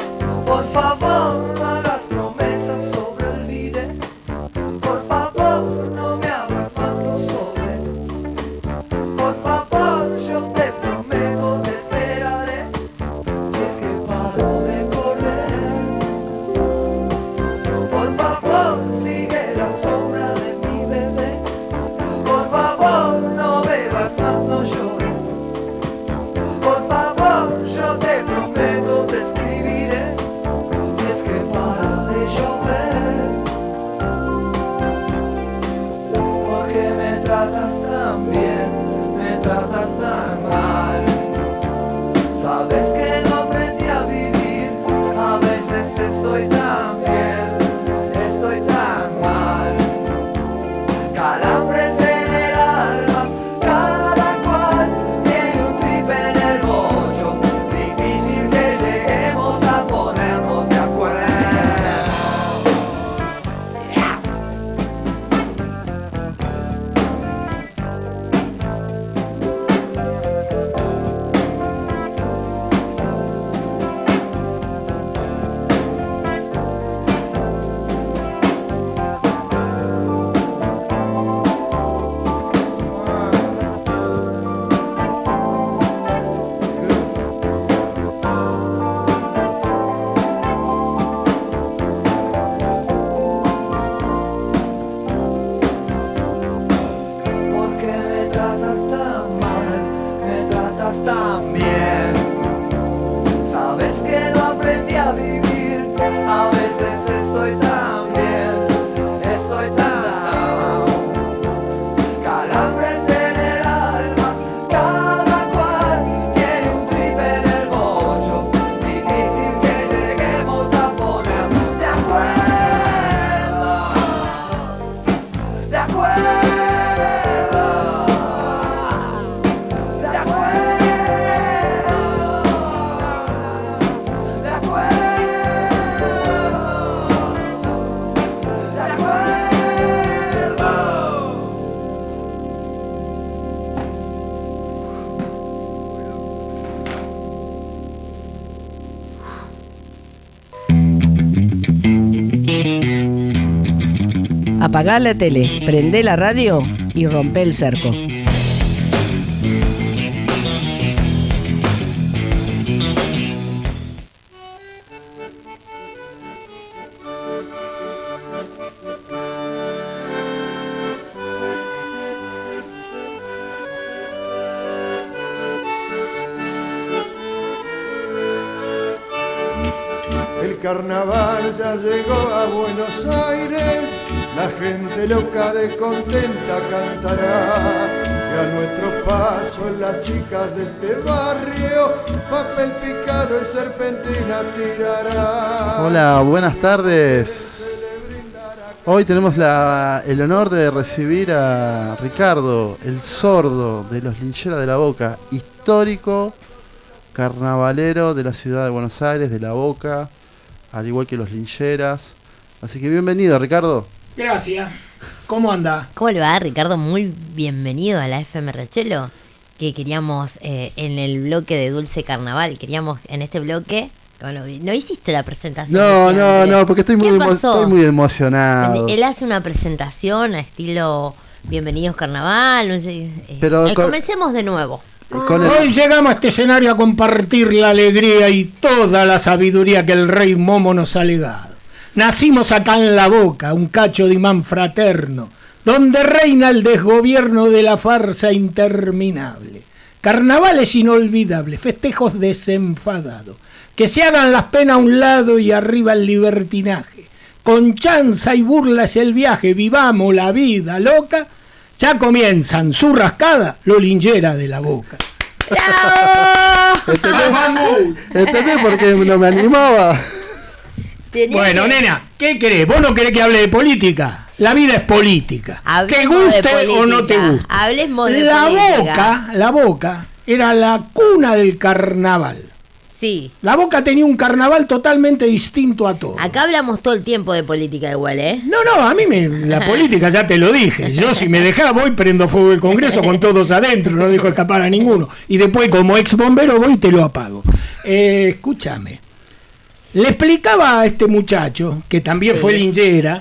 Por favor, no hagas promesas sobre el vide. Por favor, Apagá la tele, prendé la radio y rompe el cerco. El carnaval ya llegó a Buenos Aires, la gente loca de contenta cantará, y a nuestro paso las chicas de este barrio, papel picado y serpentina tirará. Hola, buenas tardes. Hoy tenemos el honor de recibir a Ricardo, el sordo de los Lincheras de la Boca, histórico carnavalero de la ciudad de Buenos Aires, de La Boca, al igual que los Lincheras. Así que bienvenido, Ricardo. Gracias. ¿Cómo anda? ¿Cómo le va, Ricardo? Muy bienvenido a la FM Riachuelo, que queríamos en el bloque de Dulce Carnaval, queríamos en este bloque... Bueno, no hiciste la presentación. No, porque estoy muy emocionado. Él hace una presentación a estilo Bienvenidos Carnaval, no sé. Pero comencemos de nuevo. Hoy llegamos a este escenario a compartir la alegría y toda la sabiduría que el rey Momo nos ha legado. Nacimos acá en La Boca, un cacho de imán fraterno, donde reina el desgobierno de la farsa interminable. Carnavales inolvidables, festejos desenfadados. Que se hagan las penas a un lado y arriba el libertinaje. Con chanza y burlas el viaje, vivamos la vida loca. Ya comienzan su rascada, los Lincheras de La Boca. ¿Entendés por qué no me animaba? Bueno, nena, ¿qué querés? ¿Vos no querés que hable de política? La vida es política. Te guste o no te guste. Hablemos de política. La Boca era la cuna del carnaval. Sí. La Boca tenía un carnaval totalmente distinto a todo. Acá hablamos todo el tiempo de política igual, ¿eh? No, a mí la política ya te lo dije. Yo si me dejás voy, prendo fuego el Congreso con todos adentro, no dejo escapar a ninguno. Y después como ex bombero voy y te lo apago. Escúchame. Le explicaba a este muchacho, que también fue linchera,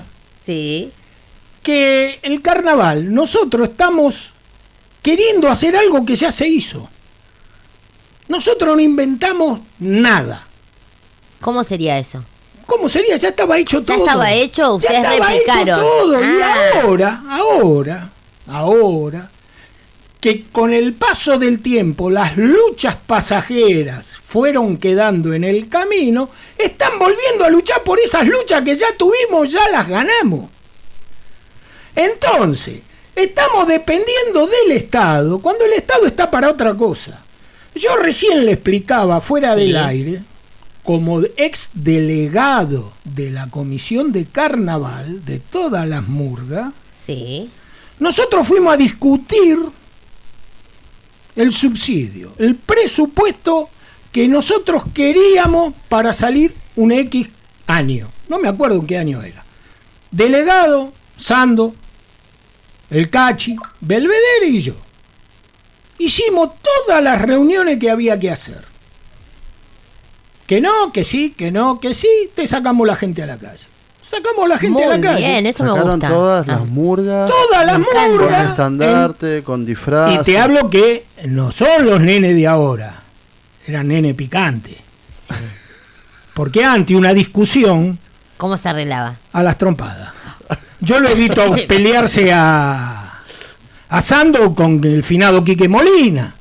que el carnaval, nosotros estamos queriendo hacer algo que ya se hizo. Nosotros no inventamos nada. ¿Cómo sería eso? ¿Cómo sería? Ya estaba hecho todo. ¿Ya estaba hecho? Ustedes replicaron. Hecho todo. Y ahora, que con el paso del tiempo las luchas pasajeras fueron quedando en el camino, están volviendo a luchar por esas luchas que ya tuvimos, ya las ganamos. Entonces, estamos dependiendo del Estado, cuando el Estado está para otra cosa. Yo recién le explicaba fuera del aire, como ex delegado de la Comisión de Carnaval de todas las murgas, nosotros fuimos a discutir el subsidio, el presupuesto que nosotros queríamos para salir un X año. No me acuerdo en qué año era. Delegado, Sando, el Cachi, Belvedere y yo. Hicimos todas las reuniones que había que hacer. Que no, que sí, te sacamos la gente a la calle. Sacamos la gente a la calle. Muy bien, eso sacaron me gusta. Todas las murgas. Todas las murgas. Con estandarte, con disfraz. Y te hablo que no son los nenes de ahora. Eran nenes picantes. Sí. Porque antes una discusión... ¿Cómo se arreglaba? A las trompadas. Yo lo he visto pelearse a Sando con el finado Quique Molina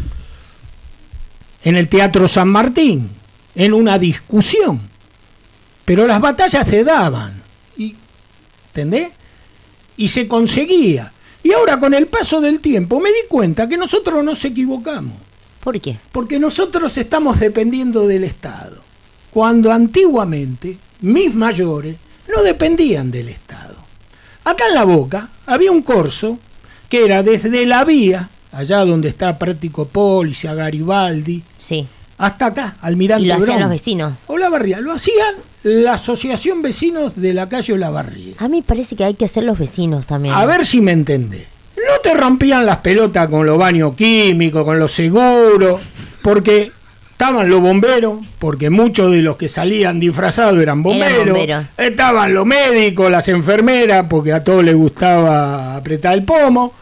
en el Teatro San Martín, en una discusión, pero las batallas se daban, ¿entendés? Y se conseguía. Y ahora con el paso del tiempo me di cuenta que nosotros nos equivocamos. ¿Por qué? Porque nosotros estamos dependiendo del Estado, cuando antiguamente mis mayores no dependían del Estado. Acá en La Boca había un corso que era desde la vía, allá donde está Práctico Policia, Garibaldi, hasta acá, Almirante Brown. Y lo hacían los vecinos. Olavarría, lo hacían la Asociación Vecinos de la calle Olavarría. A mí parece que hay que hacer los vecinos también. A ver si me entendés. No te rompían las pelotas con los baños químicos, con los seguros, porque estaban los bomberos, porque muchos de los que salían disfrazados eran bomberos. Estaban los médicos, las enfermeras, porque a todos les gustaba apretar el pomo.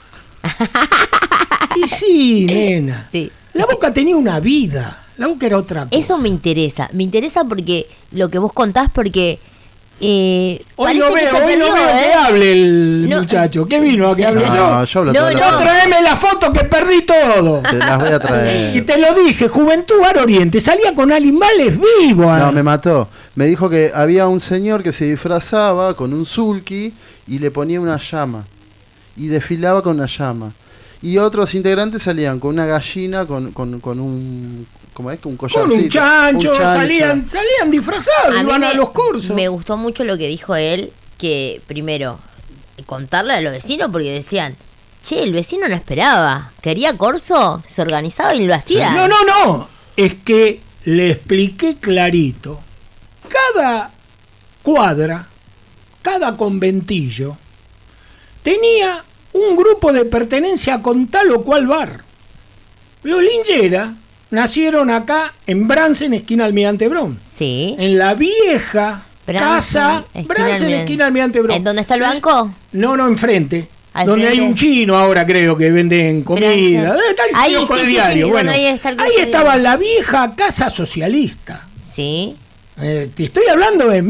Y sí, nena. Sí. La Boca tenía una vida. La Boca era otra cosa. Eso me interesa porque lo que vos contás, porque hoy parece no que veo, se perdió, que hable el muchacho. ¿Qué vino a que hable yo? No, tráeme la foto que perdí todo. Te las voy a traer. Y te lo dije, Juventud Bar Oriente, salía con animales vivos. No, me mató. Me dijo que había un señor que se disfrazaba con un sulky y le ponía una llama. Y desfilaba con una llama. Y otros integrantes salían con una gallina, con un... ¿Cómo es? Un collarcito. Con un chancho. Salían disfrazados, iban a los cursos. Me gustó mucho lo que dijo él, que primero, contarle a los vecinos, porque decían, che, el vecino no esperaba, quería corso, se organizaba y lo hacía. No, es que le expliqué clarito. Cada cuadra, cada conventillo, tenía un grupo de pertenencia con tal o cual bar. Los Lingeras nacieron acá en Bransen, esquina Almirante Brown. Sí. En la vieja casa Bransen, esquina Almirante Brown. ¿En dónde está el banco? No, enfrente. Donde frente. hay un chino ahora, creo, que venden comida. Está el ahí, kiosco sí, de sí, diario. sí, Bueno, ahí está el ahí estaba la vieja casa socialista. Sí. Te estoy hablando de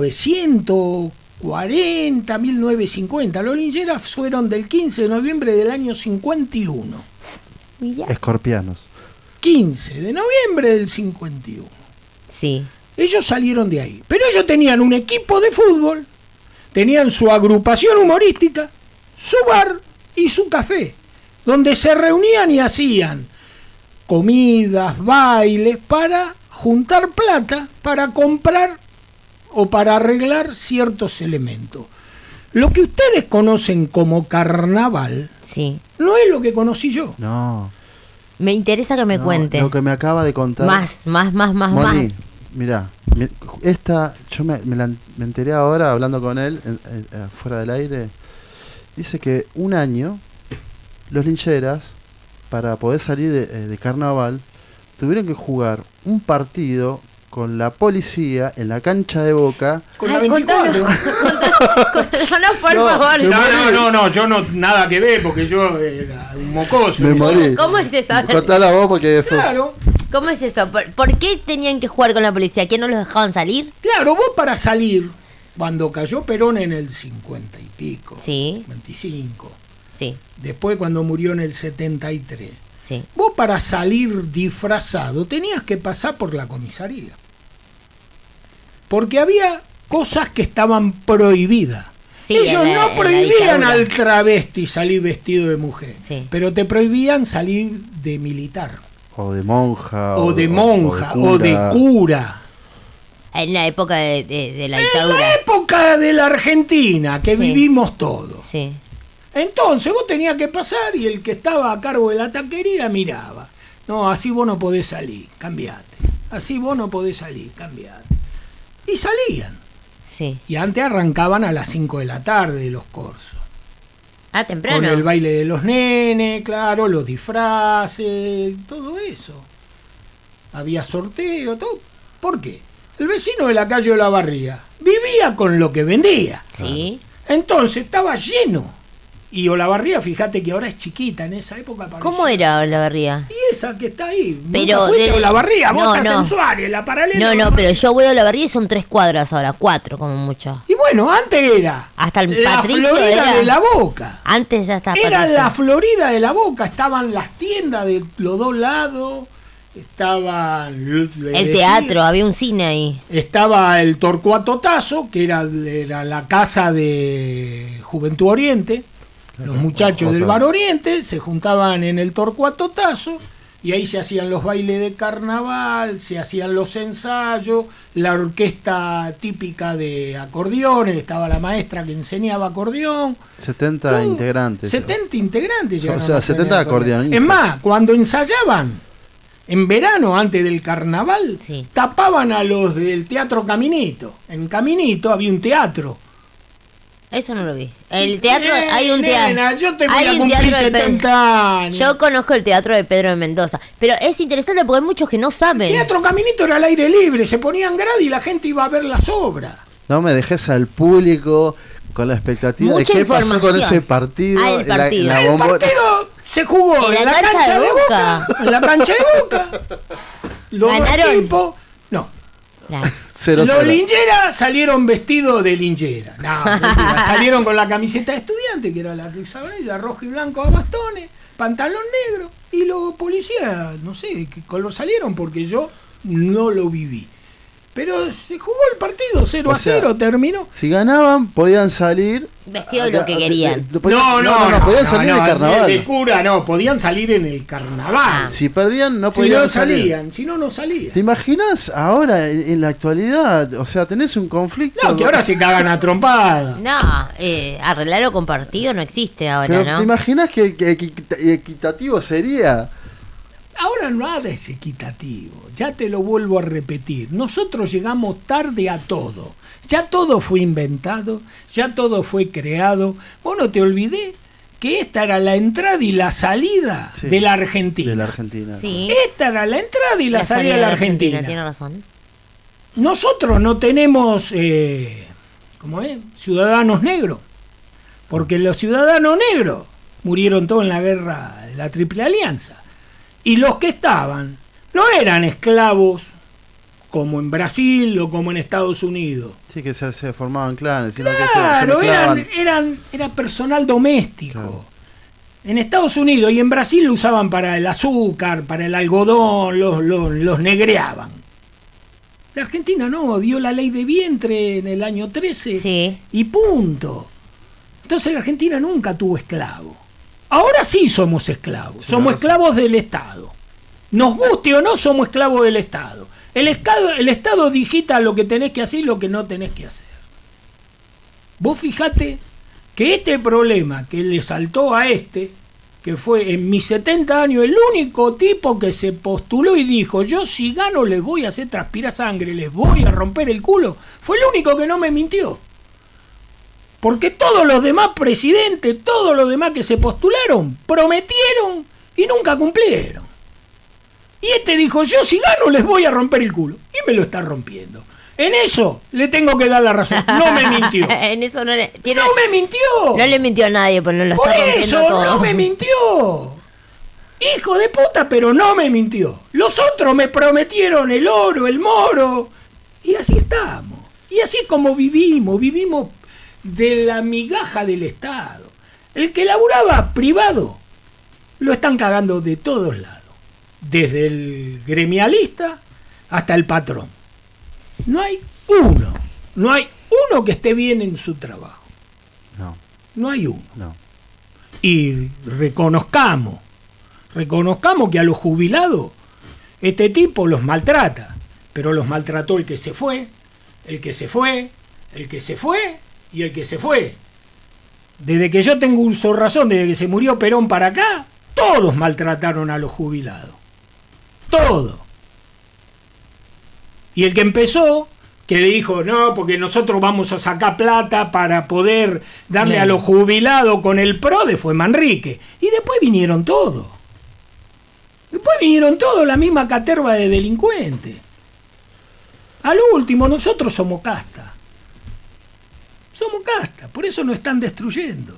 1940, 1950. Los Lingeras fueron del 15 de noviembre del año 51. Mirá. Escorpianos. 15 de noviembre del 51. Sí. Ellos salieron de ahí. Pero ellos tenían un equipo de fútbol, tenían su agrupación humorística, su bar y su café, donde se reunían y hacían comidas, bailes, para juntar plata, para comprar o para arreglar ciertos elementos. Lo que ustedes conocen como carnaval, sí, no es lo que conocí yo. No. Me interesa que me cuente. Lo que me acaba de contar. Más. Moni, mirá, esta, yo me enteré ahora hablando con él, fuera del aire. Dice que un año los Lingeras, para poder salir de carnaval, tuvieron que jugar un partido con la policía en la cancha de Boca. Ay, contanos, por favor. No, yo no, nada que ver, porque yo era un mocoso. Me morí. ¿Cómo es eso? Contala vos, porque eso... Claro. ¿Cómo es eso? ¿Por qué tenían que jugar con la policía? ¿Qué no los dejaban salir? Claro, vos para salir, cuando cayó Perón en el 50 y pico, sí, 25, sí, después cuando murió en el 73, sí, vos para salir disfrazado tenías que pasar por la comisaría. Porque había cosas que estaban prohibidas. Sí, ellos no prohibían al travesti salir vestido de mujer, sí, pero te prohibían salir de militar. O de monja. O de cura. En la época de la dictadura. En la época de la Argentina, que sí, vivimos todos. Sí. Entonces vos tenías que pasar y el que estaba a cargo de la taquería miraba. No, así vos no podés salir, cambiate. Así vos no podés salir, cambiate. Y salían. Sí. Y antes arrancaban a las 5 de la tarde los cursos. Ah, temprano. Con el baile de los nenes, claro, los disfraces, todo eso. Había sorteo, todo. ¿Por qué? El vecino de la calle de Olavarría vivía con lo que vendía. Sí. Entonces estaba lleno. Y Olavarría, fíjate que ahora es chiquita, en esa época parecía. ¿Cómo era Olavarría? Y esa que está ahí. Pero de Olavarría, vos estás no. en Suárez, la paralela. No, pero yo voy a Olavarría y son 3 cuadras ahora, 4 como mucho. Y bueno, antes era hasta el la Patricio Florida era de la Boca. Antes hasta era Patricio. la Florida de la Boca, estaban las tiendas de los dos lados, estaban el teatro, había un cine ahí. Estaba el Torcuato Tazo, que era la casa de Juventud Oriente. Los muchachos del Bar Oriente se juntaban en el Torcuato Tazo y ahí se hacían los bailes de carnaval, se hacían los ensayos, la orquesta típica de acordeones, estaba la maestra que enseñaba acordeón. 70 integrantes. 70 integrantes. O sea, 70 acordeonistas. Es más, cuando ensayaban en verano, antes del carnaval, sí, tapaban a los del Teatro Caminito. En Caminito había un teatro. Eso no lo vi. El teatro, hay un teatro. Nena, yo te voy hay a un cumplir teatro de 70 años. Yo conozco el teatro de Pedro de Mendoza, pero es interesante porque hay muchos que no saben. El teatro Caminito era al aire libre, se ponían grado y la gente iba a ver las obras. No me dejes al público con la expectativa Mucha de qué pasó con ese partido. El partido. El partido se jugó en la cancha de Boca. En la cancha de Boca. Los ¿Ganaron? equipos. No. Cero, Los cero. lincheras salieron vestidos de linchera. No, mentira. Salieron con la camiseta de estudiante, que era la que usaba ella, rojo y blanco a bastones, pantalón negro. Y los policías, no sé qué color salieron, porque yo no lo viví. Pero se jugó el partido 0-0, terminó. Si ganaban, podían salir. Vestido de lo que querían. No, podían salir de carnaval. De cura no, podían salir en el carnaval. Si perdían, no Si podían no salir. salían, si no, no salían. ¿Te imaginas ahora, en la actualidad? O sea, tenés un conflicto. No, que ahora se cagan a trompadas. No, arreglar o compartido no existe ahora, Pero ¿no? ¿te imaginas que equitativo sería? Ahora nada es equitativo, ya te lo vuelvo a repetir. Nosotros llegamos tarde a todo. Ya todo fue inventado, ya todo fue creado. Vos no te olvidé que esta era la entrada y la salida de la Argentina. De la Argentina. Sí. Esta era la entrada y la salida de la Argentina. Tiene razón. Nosotros no tenemos, ¿cómo es? Ciudadanos negros. Porque los ciudadanos negros murieron todos en la guerra de la Triple Alianza. Y los que estaban no eran esclavos como en Brasil o como en Estados Unidos. Sí, que se formaban clanes. Sino Claro, que era personal doméstico. Claro. En Estados Unidos y en Brasil lo usaban para el azúcar, para el algodón, los negreaban. La Argentina no, dio la ley de vientre en el año 13 y punto. Entonces la Argentina nunca tuvo esclavos. Ahora sí somos esclavos, somos esclavos del Estado. Nos guste o no, somos esclavos del Estado. El Estado digita lo que tenés que hacer y lo que no tenés que hacer. Vos fijate que este problema que le saltó a que fue en mis 70 años el único tipo que se postuló y dijo, yo si gano les voy a hacer transpirar sangre, les voy a romper el culo, fue el único que no me mintió. Porque todos los demás presidentes, todos los demás que se postularon, prometieron y nunca cumplieron. Y dijo, yo si gano les voy a romper el culo. Y me lo está rompiendo. En eso le tengo que dar la razón. No me mintió. En eso no le... ¡No me mintió! No le mintió a nadie, pues no lo Por está rompiendo eso todo. no me mintió. Hijo de puta, pero no me mintió. Los otros me prometieron el oro, el moro. Y así estamos. Y así es como vivimos de la migaja del Estado. El que laburaba privado lo están cagando de todos lados, desde el gremialista hasta el patrón. No hay uno que esté bien en su trabajo. No hay uno. Y reconozcamos que a los jubilados este tipo los maltrata, pero los maltrató el que se fue, el que se fue, el que se fue y el que se fue. Desde que yo tengo uso de razón, desde que se murió Perón para acá, todos maltrataron a los jubilados. Todos. Y el que empezó, que le dijo, no, porque nosotros vamos a sacar plata para poder darle a los jubilados con el PRODE, fue Manrique. Y después vinieron todos. La misma caterva de delincuentes. Al último, nosotros somos casta. Somos casta, por eso nos están destruyendo.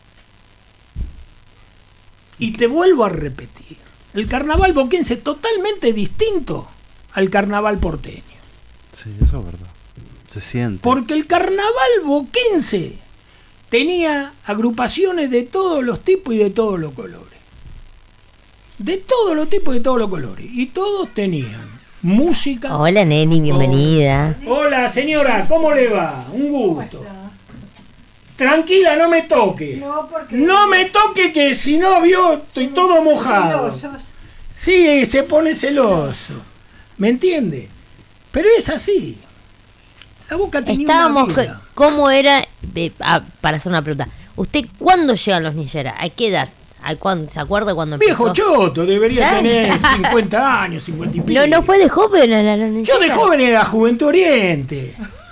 Y te vuelvo a repetir, el carnaval boquense es totalmente distinto al carnaval porteño. Sí, eso es verdad. Se siente. Porque el carnaval boquense tenía agrupaciones de todos los tipos y de todos los colores. De todos los tipos y de todos los colores. Y todos tenían música. Hola, Neni, bienvenida. Hola, señora, ¿cómo le va? Un gusto. Tranquila, no me toque. No me toque, que si no, estoy todo mojado. Sí, se pone celoso. ¿Me entiende? Pero es así. La Boca tenía Estábamos, una vida. ¿cómo era? Para hacer una pregunta. ¿Usted cuándo llegan los ninjeras? ¿A qué edad? ¿Se acuerda cuándo empezó? Viejo choto, debería tener 50 años, 50 y pico. No fue de joven a la ninjera. Yo de joven era Juventud Oriente.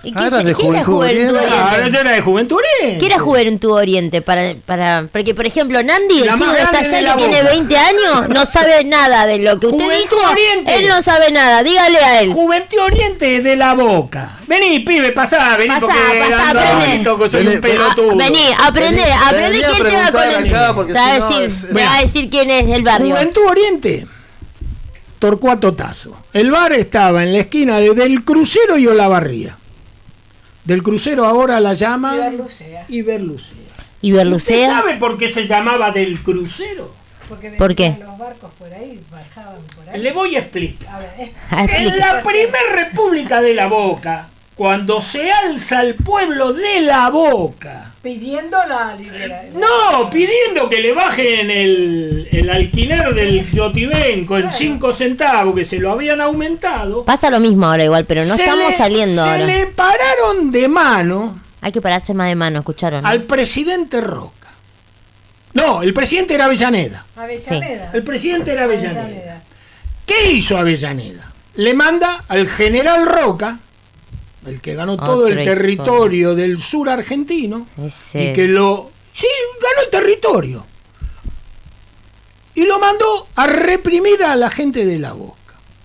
¿Y qué era Juventud Oriente? Ahora yo era de Juventud Oriente. ¿Qué era Juventud Oriente? Porque, por ejemplo, Nandi, el chico que está allá, que tiene 20 años, no sabe nada de lo que usted dijo. Oriente. Él no sabe nada, dígale a él. Juventud Oriente de La Boca. Vení, pibe, pasá, vení, pasá, aprende. Que soy un pelotudo. Vení, aprende quién te va con el... Te va a decir quién es el barrio. Juventud Oriente, Torcuato Tazo. El bar estaba en la esquina del Crucero y Olavarría. Del Crucero ahora la llama Iberlucea. ¿Usted sabe por qué se llamaba del Crucero? ¿Por qué? Los barcos por ahí, bajaban por ahí. Le voy a explicar. A ver, en la primera república de La Boca, cuando se alza el pueblo de La Boca, pidiendo la liberación. No, pidiendo que le bajen el alquiler del Yotibenco en 5 centavos, que se lo habían aumentado. Pasa lo mismo ahora igual, pero no estamos saliendo ahora. Se le pararon de mano. Hay que pararse más de mano, ¿escucharon? Al presidente Roca. No, el presidente era Avellaneda. Avellaneda. Sí. El presidente era Avellaneda. ¿Qué hizo Avellaneda? Le manda al general Roca, el que ganó todo el territorio del sur argentino, y que ganó el territorio, y lo mandó a reprimir a la gente de La Boca.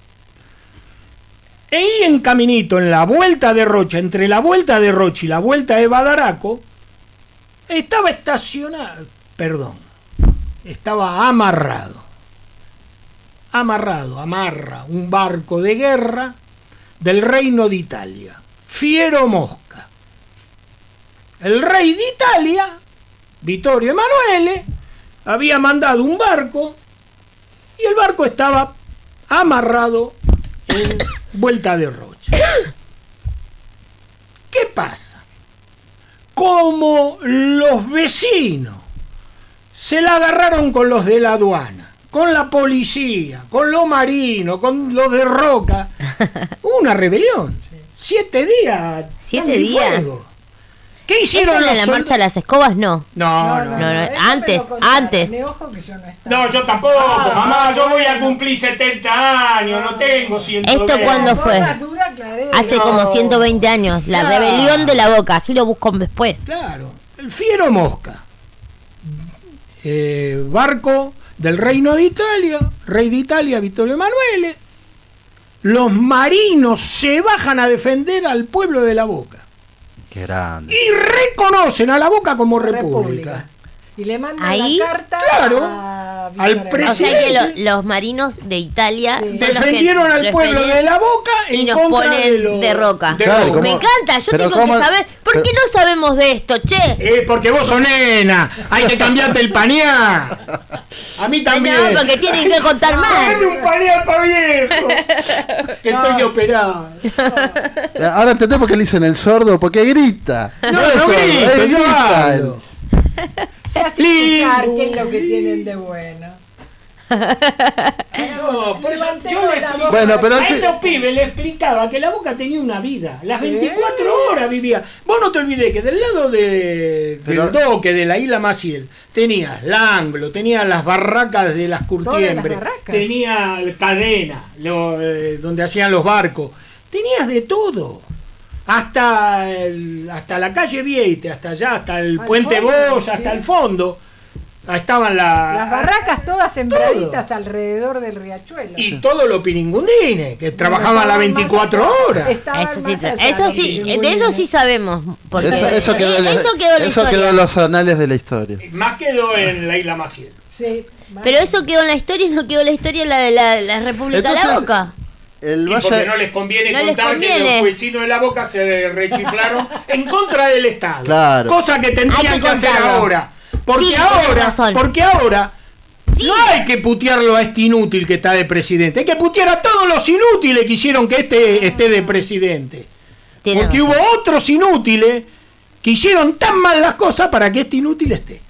E ahí en caminito, en la vuelta de Rocha, entre la vuelta de Rocha y la vuelta de Badaraco, estaba amarra un barco de guerra del Reino de Italia, Fiero Mosca. El rey de Italia, Vittorio Emanuele, había mandado un barco y el barco estaba amarrado en Vuelta de Rocha. ¿Qué pasa? Como los vecinos se la agarraron con los de la aduana, con la policía, con los marinos, con los de Roca, una rebelión. 7 días. 7 días. Fuego. ¿Qué hicieron la marcha de las escobas? No. No. Antes. No, yo tampoco, mamá. Yo voy a cumplir 70 años, no tengo 120. ¿Esto cuándo fue? Hace como 120 años. La rebelión de La Boca. Así lo busco después. Claro. El Fiero Mosca. Barco del Reino de Italia, rey de Italia, Vittorio Emanuele. Los marinos se bajan a defender al pueblo de La Boca. Qué grande. Y reconocen a La Boca como república. Y le mandan la carta al presidente. O sea que los marinos deItalia son defendieron los que al pueblo de La Boca y nos ponen de Roca. Claro, me encanta, yo tengo que saber. ¿Por qué no sabemos de esto, che? Porque vos sos nena. Hay que cambiarte el pañal. A mí también. No, porque tienen que contar más. Dame un pañal para viejo. Que estoy operado. Ahora entendés por qué le dicen el sordo, porque grita. No grita. Se hace escuchar qué es lo que tienen de bueno. No, por eso yo a estos pibes le explicaba que La Boca tenía una vida. Las 24 horas vivía. Vos no te olvidés que del lado del doque de la isla Maciel tenías Langlo, tenías las barracas de las Curtiembres, tenías Cadena, donde hacían los barcos, tenías de todo. Hasta la calle Vieite, hasta allá, hasta el puente Bosch, hasta el fondo. Estaban las barracas todas sembraditas alrededor del riachuelo. Y todos los piringundines que trabajaban las 24 horas. Eso sí sabemos. Eso quedó en los anales de la historia. Más quedó en la isla Maciel. Sí, pero eso quedó en la historia y no quedó en la historia de la República de La Boca. Porque no les conviene contar que los vecinos de La Boca se rechiflaron en contra del Estado. Claro. Cosa que tendrían que hacer ahora. Porque ahora no hay que putearlo a este inútil que está de presidente. Hay que putear a todos los inútiles que hicieron que este esté de presidente. Porque hubo otros inútiles que hicieron tan mal las cosas para que este inútil esté.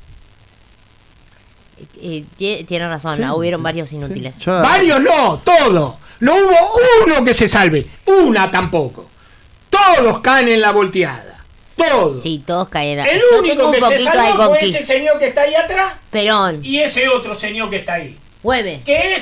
Tiene razón, hubieron varios inútiles. Varios no, todos. No hubo uno que se salve. Una tampoco. Todos caen en la volteada. Todos. Sí, todos caen. El único que se salvó fue ese señor que está ahí atrás. Perón. Y ese otro señor que está ahí. Güemes. Que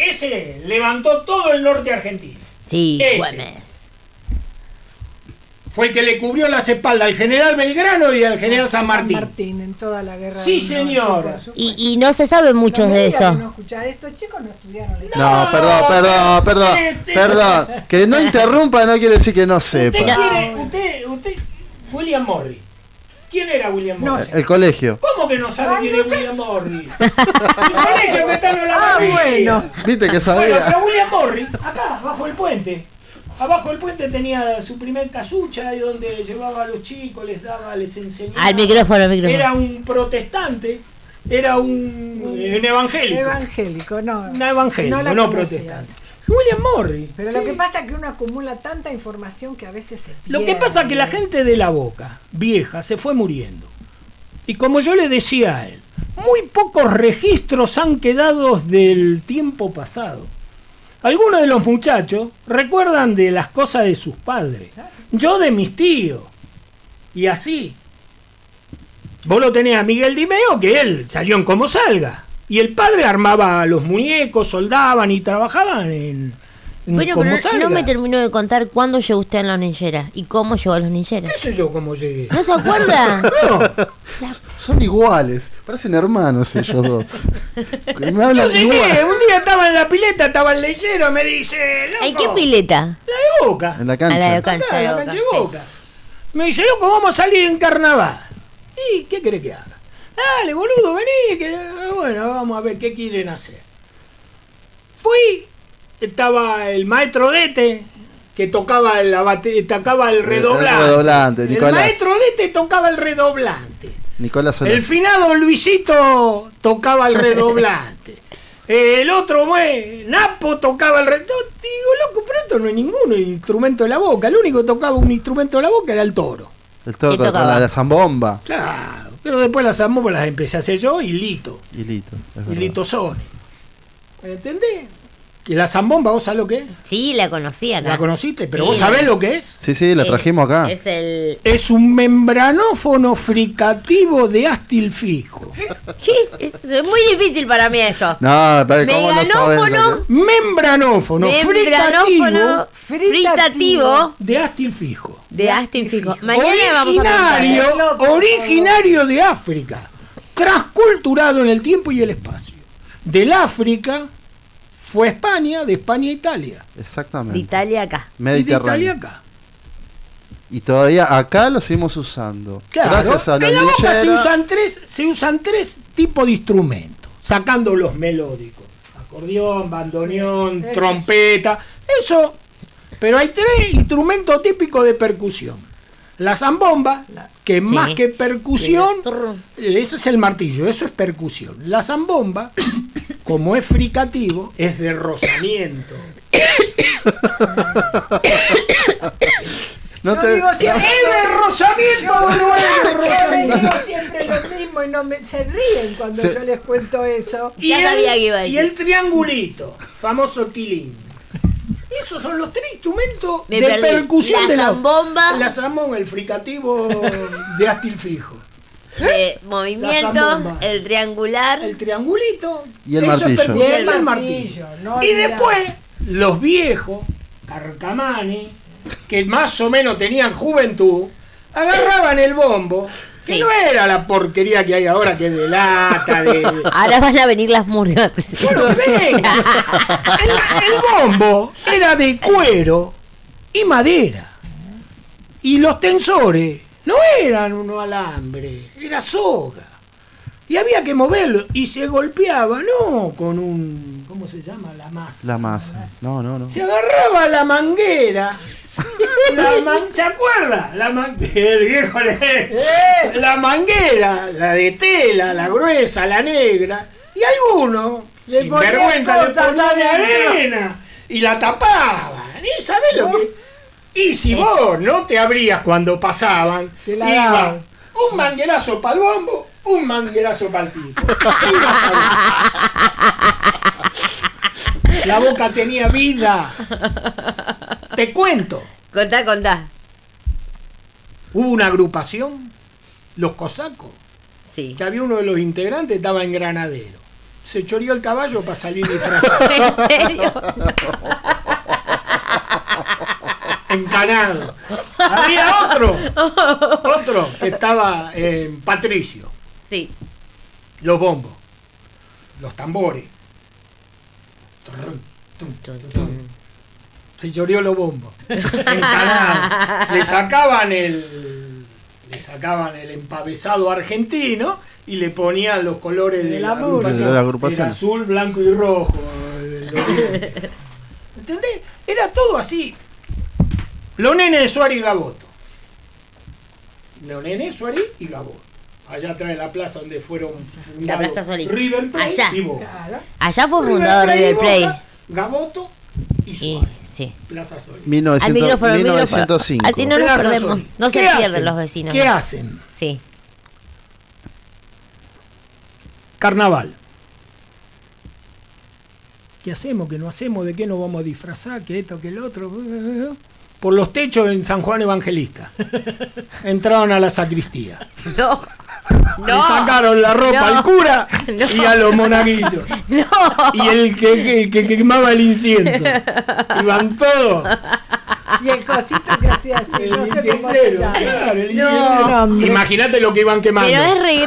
ese levantó todo el norte argentino. Sí, Güemes. Fue el que le cubrió las espaldas al general Belgrano y al general San Martín. En toda la guerra. Sí, señora. Y no se sabe mucho de eso. No escuchar, estos chicos no estudiaron la No, perdón. Que no interrumpa no quiere decir que no sepa. Usted, William Morris. ¿Quién era William Morris? El colegio. ¿Cómo que no sabe quién es William Morris? El colegio que está en la bueno. Viste que sabía. Bueno, pero William Morris, acá, bajo el puente. Abajo del puente tenía su primer casucha, ahí donde llevaba a los chicos, les enseñaba. Al micrófono. Era un protestante, era un evangélico. Evangélico, no. Un evangélico, no protestante. William Morris. Pero sí. Lo que pasa es que uno acumula tanta información que a veces se pierde. Lo que pasa es que la gente de la Boca, vieja, se fue muriendo. Y como yo le decía a él, muy pocos registros han quedado del tiempo pasado. Algunos de los muchachos recuerdan de las cosas de sus padres. Yo de mis tíos. Y así. Vos lo tenés a Miguel Dimeo, que él salió en Como Salga. Y el padre armaba los muñecos, soldaban y trabajaban en bueno, Como pero Salga. no me terminó de contar cuándo llegó usted a la ninjera y cómo llegó a los ninjeras. ¿Qué sé yo cómo llegué? ¿No se acuerda? No. Son iguales, parecen hermanos ellos dos. Me hablan Yo llegué, igual. un día estaba en la pileta, estaba el lechero, me dice... ¿En qué pileta? La de Boca. En la cancha. A la de cancha Acá, de la Boca, cancha de sí. Boca. Me dice, loco, vamos a salir en carnaval. ¿Y qué querés que haga? Dale, boludo, vení, que bueno, vamos a ver qué quieren hacer. Fui, estaba el maestro Dete, que tocaba el redoblante. El redoblante, Nicolás. El maestro Dete tocaba el redoblante. Nicolás Solís. El finado Luisito tocaba el redoblante. El otro, Napo tocaba el redoblante. Digo, loco, pero esto no es ningún instrumento de la Boca. El único que tocaba un instrumento de la Boca era el toro. El toro con la zambomba. Claro, pero después las zambomba las empecé a hacer yo y Lito. Y Lito Sone. ¿Me entendés? Que la zambomba, ¿vos sabés lo que es? Sí, la conocía. ¿La conociste? Pero Sí, vos sabés lo que es. Sí, la trajimos acá. Es un membranófono fricativo de ástil fijo. ¿Qué es? Es muy difícil para mí esto. No, pero ¿cómo no Meganófono. Membranófono fritativo de ástil fijo. De ástil fijo. Mañana vamos a preguntar. Originario de África, transculturado en el tiempo y el espacio. Del África fue a España, de España a Italia. Exactamente. De Italia acá. Mediterráneo. Y de Italia acá. Y todavía acá lo seguimos usando. Claro, gracias a la en la Boca linchera. se usan tres tipos de instrumentos, sacando los melódicos. Acordeón, bandoneón, trompeta, eso. Pero hay tres instrumentos típicos de percusión. La zambomba, que más que percusión, eso es el martillo, eso es percusión. La zambomba, como es fricativo, es de rozamiento. Yo digo siempre, ¡es de rozamiento! ¡No es de rozamiento! Digo siempre lo mismo y se ríen cuando yo les cuento eso. Y el triangulito, famoso tilín. Esos son los tres instrumentos de percusión de la zambomba. La zambomba, el fricativo de ástil fijo. De movimiento, el triangular. El triangulito. Y el martillo. Y el martillo. Y después, los viejos, carcamanes, que más o menos tenían juventud, agarraban el bombo. Sí. No era la porquería que hay ahora, que es de lata, de... Ahora van a venir las murgas. Bueno, venga. El bombo era de cuero y madera. Y los tensores no eran unos alambres, era soga. Y había que moverlo. Y se golpeaba, no con un... ¿Cómo se llama? La masa. La masa. No. Se agarraba la manguera. ¿Se acuerda? El viejo la manguera, la de tela, la gruesa, la negra. Y algunos, sin vergüenza, le ponían de arena y la tapaban. ¿Y sabés lo que? Y si vos no te abrías cuando pasaban, iba un manguerazo para el bombo, un manguerazo para el tipo. La Boca tenía vida. Te cuento. Contá. Hubo una agrupación, los cosacos, sí, que había uno de los integrantes, estaba en Granadero. Se choreó el caballo para salir disfrazado. ¿En serio? Encanado. Había otro que estaba en Patricio. Sí. Los bombos, los tambores. Se llorió los bombos. Encalado. Le sacaban el empavesado argentino y le ponían los colores de la agrupación. Era azul, blanco y rojo. ¿Entendés? Era todo así. Los nenes de Suárez y Gaboto. Los nenes Suárez y Gaboto. Allá atrás de la plaza donde fueron la Plaza Solís. River Plate allá. Y Boca. Allá fue fundado River Plate. Gaboto y Suárez. Sí. Plaza Solís. 1905. Así no nos perdemos. No se pierden los vecinos. ¿Qué hacen? Sí. Carnaval. ¿Qué hacemos? ¿Qué no hacemos? ¿De qué nos vamos a disfrazar? ¿Qué esto? ¿Qué el otro? Por los techos en San Juan Evangelista. Entraron a la sacristía. No. Le sacaron la ropa al cura y a los monaguillos. No. Y el que quemaba el incienso. Iban todos. Y el cosito que hacía así. El inciencero, claro, el inciencero. Imagínate lo que iban quemando. Pero es re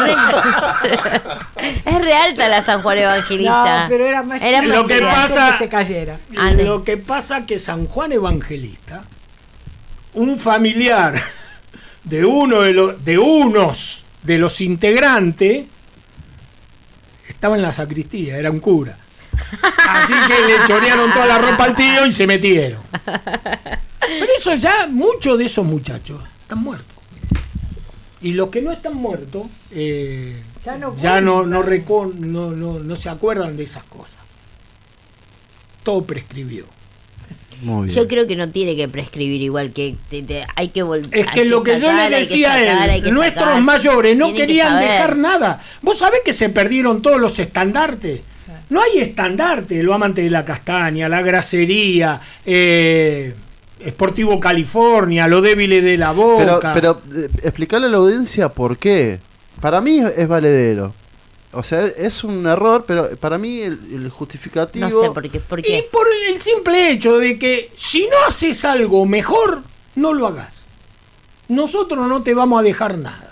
alta la San Juan Evangelista. No, pero era más lo que pasa que se cayera. Lo que pasa que San Juan Evangelista, un familiar de unos de los integrantes estaba en la sacristía, era un cura. Así que le chorearon toda la ropa al tío y se metieron. Pero eso ya, muchos de esos muchachos están muertos. Y los que no están muertos ya no se acuerdan de esas cosas. Todo prescribió. Muy bien. Yo creo que no tiene que prescribir, igual que hay que volver. Es que lo que yo le decía a él, nuestros mayores no querían dejar nada. Vos sabés que se perdieron todos los estandartes. No hay estandarte, lo Amante de la Castaña, la Grasería, Sportivo California, lo Débiles de la Boca. Pero explicarle a la audiencia por qué. Para mí es valedero. O sea, es un error, pero para mí el justificativo... No sé por qué. Y por el simple hecho de que si no haces algo mejor, no lo hagas. Nosotros no te vamos a dejar nada.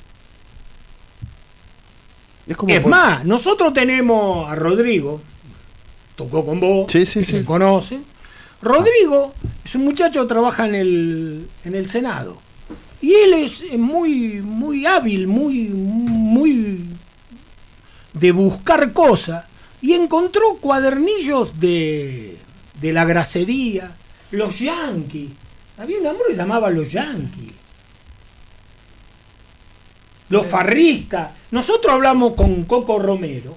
Es más, nosotros tenemos a Rodrigo, tocó con vos, se conocen. Rodrigo es un muchacho que trabaja en el Senado. Y él es muy hábil, muy de buscar cosas. Y encontró cuadernillos de la Grasería, los Yankees. Había un hombre que se llamaba los Yankees. Los farristas. Nosotros hablamos con Coco Romero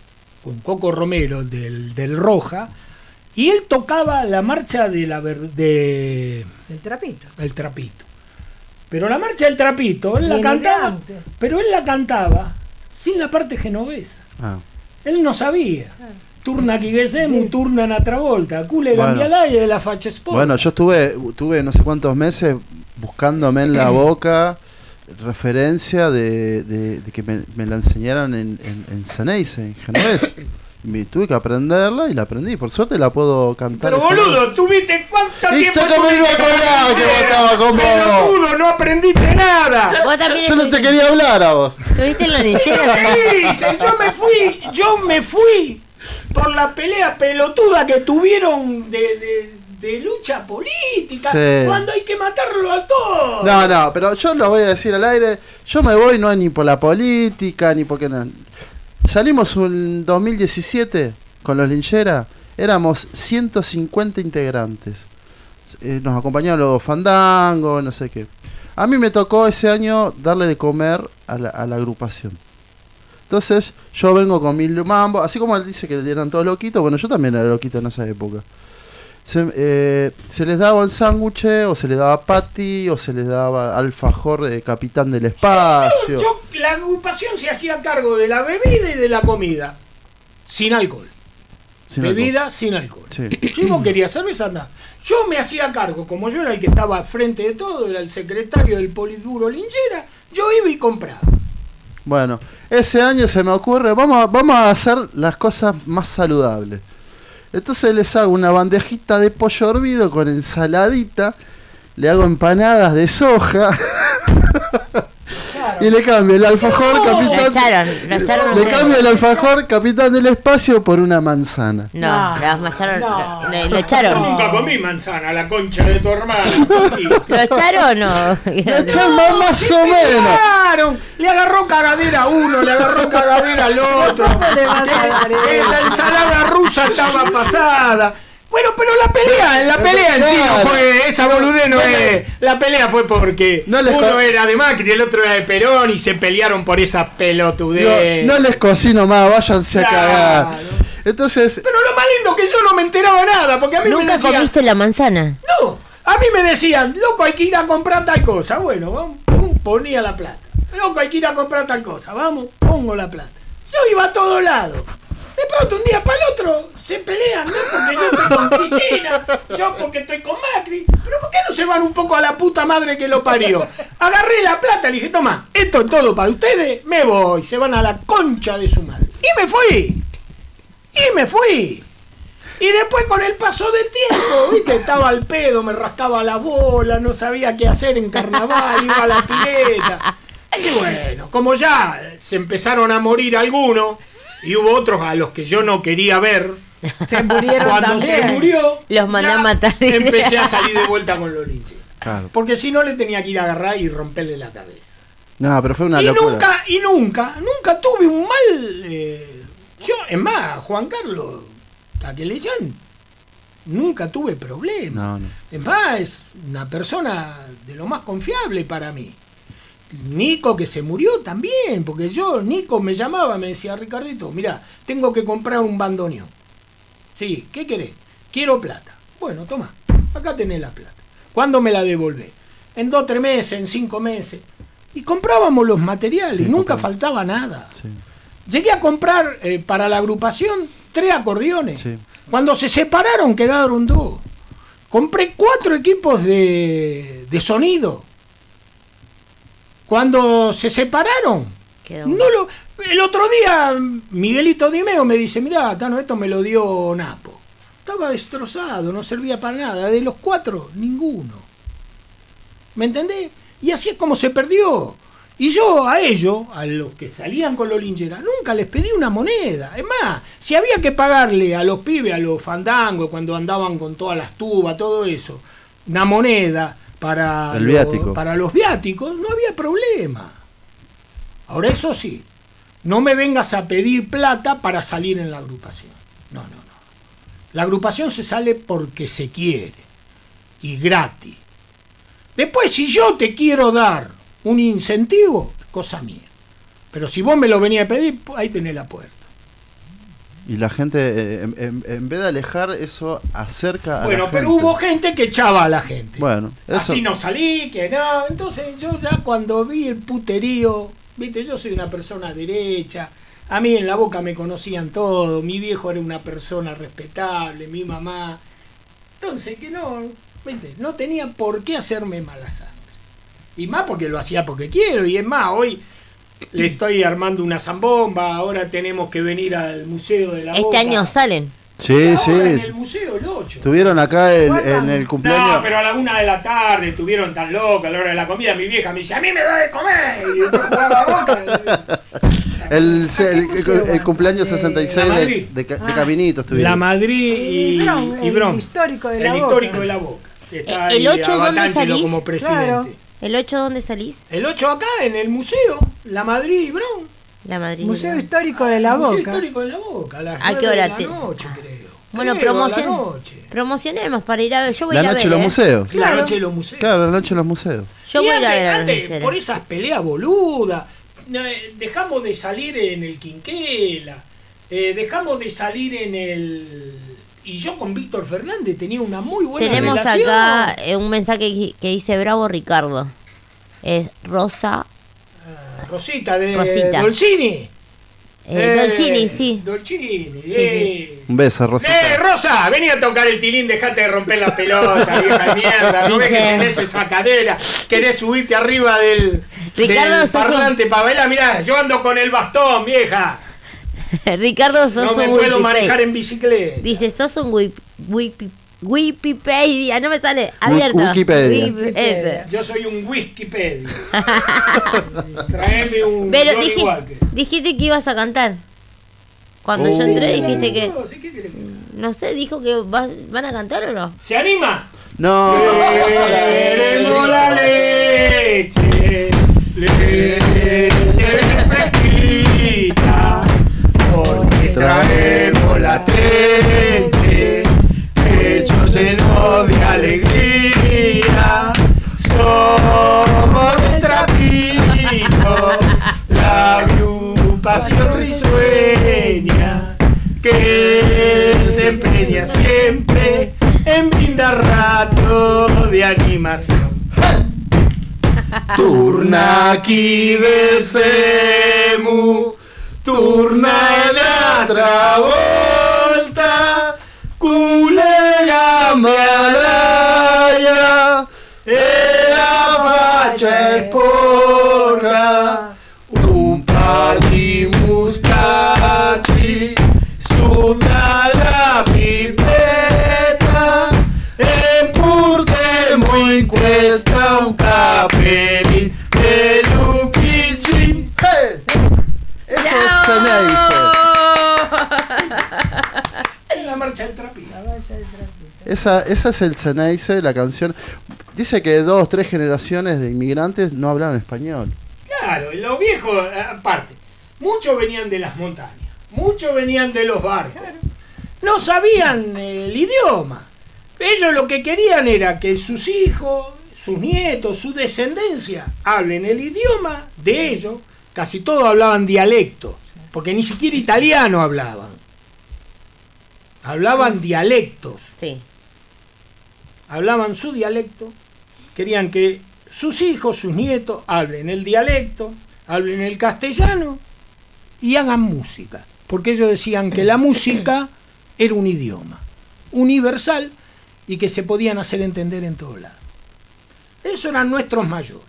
del Roja, y él tocaba la marcha del Trapito. El Trapito. Pero la marcha del Trapito, él la cantaba, pero él la cantaba sin la parte genovesa. Él no sabía. Turna chi gesemu, turna un'altra volta, cule cambialaia de la faccia sporca. Bueno, yo tuve no sé cuántos meses buscándome en la boca referencia de que me la enseñaran en Ceneice, en genovés. Y tuve que aprenderla y la aprendí. Por suerte la puedo cantar. Pero boludo, ¿tuviste cuánto tiempo? Yo me iba a acordar que vos estabas con vos. Pelotudo, no aprendiste nada. Yo no te quería hablar a vos. ¿Tuviste en la linchera? Yo me fui por la pelea pelotuda que tuvieron de lucha política, cuando hay que matarlo a todos. No, pero yo lo voy a decir al aire. Yo me voy no ni por la política, ni porque no. Salimos en 2017 con los Lincheras, éramos 150 integrantes. Nos acompañaron los fandangos, no sé qué. A mí me tocó ese año darle de comer a la agrupación. Entonces yo vengo con mi mambo, así como él dice que eran todos loquitos, bueno, yo también era loquito en esa época. Se les daba el sándwich, o se les daba patty, o se les daba alfajor de Capitán del Espacio. La agrupación se hacía cargo de la bebida y de la comida, sin alcohol. Sin alcohol. Si vos querías cerveza, anda. Yo me hacía cargo, como yo era el que estaba al frente de todo, era el secretario del Politburo Linchera, yo iba y compraba. Bueno, ese año se me ocurre, vamos a hacer las cosas más saludables. Entonces les hago una bandejita de pollo hervido con ensaladita, le hago empanadas de soja. Y le cambio el alfajor capitán. Le cambio el alfajor capitán del espacio por una manzana. No, las macharon. Lo echaron. Yo nunca comí manzana, la concha de tu hermana. Sí. ¿Lo echaron o no? Lo echaron más o menos. Le agarró cagadera a uno, le agarró cagadera al otro. La ensalada rusa estaba pasada. Bueno, pero la pelea en sí no fue, esa boludez no es. La pelea fue porque uno era de Macri y el otro era de Perón y se pelearon por esa pelotudez. No les cocino más, váyanse a cagar. Entonces. Pero lo más lindo que yo no me enteraba nada, porque a mí ¿Nunca me decían, comiste la manzana? No, a mí me decían, loco, hay que ir a comprar tal cosa. Bueno, ponía la plata. Loco, hay que ir a comprar tal cosa. Vamos, pongo la plata. Yo iba a todos lados. De pronto, un día para el otro, se pelean, ¿no? Porque yo estoy con Cristina, yo porque estoy con Macri. Pero ¿por qué no se van un poco a la puta madre que lo parió? Agarré la plata, le dije, toma, esto es todo para ustedes, me voy. Se van a la concha de su madre. Y me fui. Y después, con el paso del tiempo, viste, estaba al pedo, me rascaba la bola, no sabía qué hacer en carnaval, iba a la pileta. Y bueno, como ya se empezaron a morir algunos, y hubo otros a los que yo no quería ver. Se murieron Cuando también. se murió, los mandé a matar. Empecé a salir de vuelta con los linches. Claro. Porque si no le tenía que ir a agarrar y romperle la cabeza. No, pero fue una locura. Nunca tuve un mal. Yo, es más, Juan Carlos Taquelellán, nunca tuve problemas. No. Es más, es una persona de lo más confiable para mí. Nico, que se murió también, porque Nico me llamaba, me decía, Ricardito, mirá, tengo que comprar un bandoneón. Sí, ¿qué querés? Quiero plata. Bueno, toma, acá tenés la plata. ¿Cuándo me la devolvés? En 2, 3 meses, en 5 meses. Y comprábamos los materiales, Sí, y nunca compramos. faltaba nada. Sí. Llegué a comprar para la agrupación 3 acordeones. Sí. Cuando se separaron quedaron 2. Compré 4 equipos de sonido. Cuando se separaron, el otro día Miguelito Dimeo me dice, mirá, Tano, esto me lo dio Napo. Estaba destrozado, no servía para nada. De los 4, ninguno. ¿Me entendés? Y así es como se perdió. Y yo a ellos, a los que salían con los lincheras, nunca les pedí una moneda. Es más, si había que pagarle a los pibes, a los fandangos, cuando andaban con todas las tubas, todo eso, una moneda para los viáticos, no había problema. Ahora, eso sí, no me vengas a pedir plata para salir en la agrupación. No. La agrupación se sale porque se quiere y gratis. Después, si yo te quiero dar un incentivo, cosa mía. Pero si vos me lo venías a pedir, ahí tenés la puerta. Y la gente, en vez de alejar, eso acerca a la gente. Bueno, pero hubo gente que echaba a la gente. Bueno, eso. Así no salí, que no. Entonces yo ya cuando vi el puterío, viste, yo soy una persona derecha. A mí en La Boca me conocían todos. Mi viejo era una persona respetable, mi mamá. Entonces que no, viste, no tenía por qué hacerme mala sangre. Y más porque lo hacía porque quiero. Y es más, hoy le estoy armando una zambomba. Ahora tenemos que venir al Museo de La Boca. Este año salen. Sí. En el museo, el 8. Estuvieron acá en el cumpleaños. No, pero a la 1 de la tarde estuvieron tan locos. A la hora de la comida, mi vieja me dice, a mí me da de comer. Y después jugaba a Boca. El cumpleaños 66 de Caminito estuvieron. La Madrid y Bron. El histórico de La Boca. El histórico de La Boca. Está ¿El 8 ahí dónde Abatángelo salís? como presidente. Claro. ¿El 8 dónde salís? El 8 acá, en el museo. La Madrid y Bron. La Madrid. Museo Histórico de La Museo Boca. Histórico de La Boca. A las ¿A qué 9 hora de la te- noche, creo. Bueno, Creo, a la noche. promocionemos para ir a ver. Yo voy La a ir a noche ver. de los museos. La noche de los museos. Claro, la noche de los museos. Yo Y voy a ir a ver a los antes, lincheras. por esas peleas boludas, dejamos de salir en el Quinquela, dejamos de salir en el... Y yo con Víctor Fernández tenía una muy buena Tenemos relación. acá un mensaje que dice Bravo Ricardo. Es Rosa. Rosita de Rosita. Dolcini. Dolcini, sí. Dolcini. Sí. Un beso, Rosita. Rosa, vení a tocar el tilín, dejate de romper la pelota, vieja de mierda. No ves que Dice- tenés esa cadera, querés subirte arriba del Ricardo, del sos un- parlante para bailar. Mirá, yo ando con el bastón, vieja. Ricardo, sos No me un puedo Wikipedia. manejar en bicicleta. Dice, sos un Wikipedia, no me sale abierto. Wikipedia. Ese. Yo soy un Wikipedia. Traeme un. Pero Johnny Walker. dijiste que ibas a cantar. Cuando yo entré dijiste que. No sé, dijo que van a cantar o no. ¿Se anima? No. Queremos la leche fresquita, porque traemos la leche, pecho lleno de alegría. Somos de Trapito, la agrupación risueña que se empeña siempre en brindar rato de animación. Turna aquí de Semu, turna en la Travolta, culega malaya, la facha es porca, un par di mustachi, suda la pipeta, en Purtemo incuesta un capelli de Lupici. ¡Hey! Eso es Ceneice. La marcha del trapito. Esa es el Ceneice, la canción. Dice que 2 o 3 generaciones de inmigrantes no hablaban español. Claro, los viejos, aparte, muchos venían de las montañas, muchos venían de los barcos. No sabían el idioma. Ellos lo que querían era que sus hijos, sus nietos, su descendencia hablen el idioma de ellos. Casi todos hablaban dialecto, porque ni siquiera italiano hablaban. Hablaban dialectos. Sí. Hablaban su dialecto. Querían que sus hijos, sus nietos, hablen el dialecto, hablen el castellano y hagan música. Porque ellos decían que la música era un idioma universal y que se podían hacer entender en todos lados. Esos eran nuestros mayores.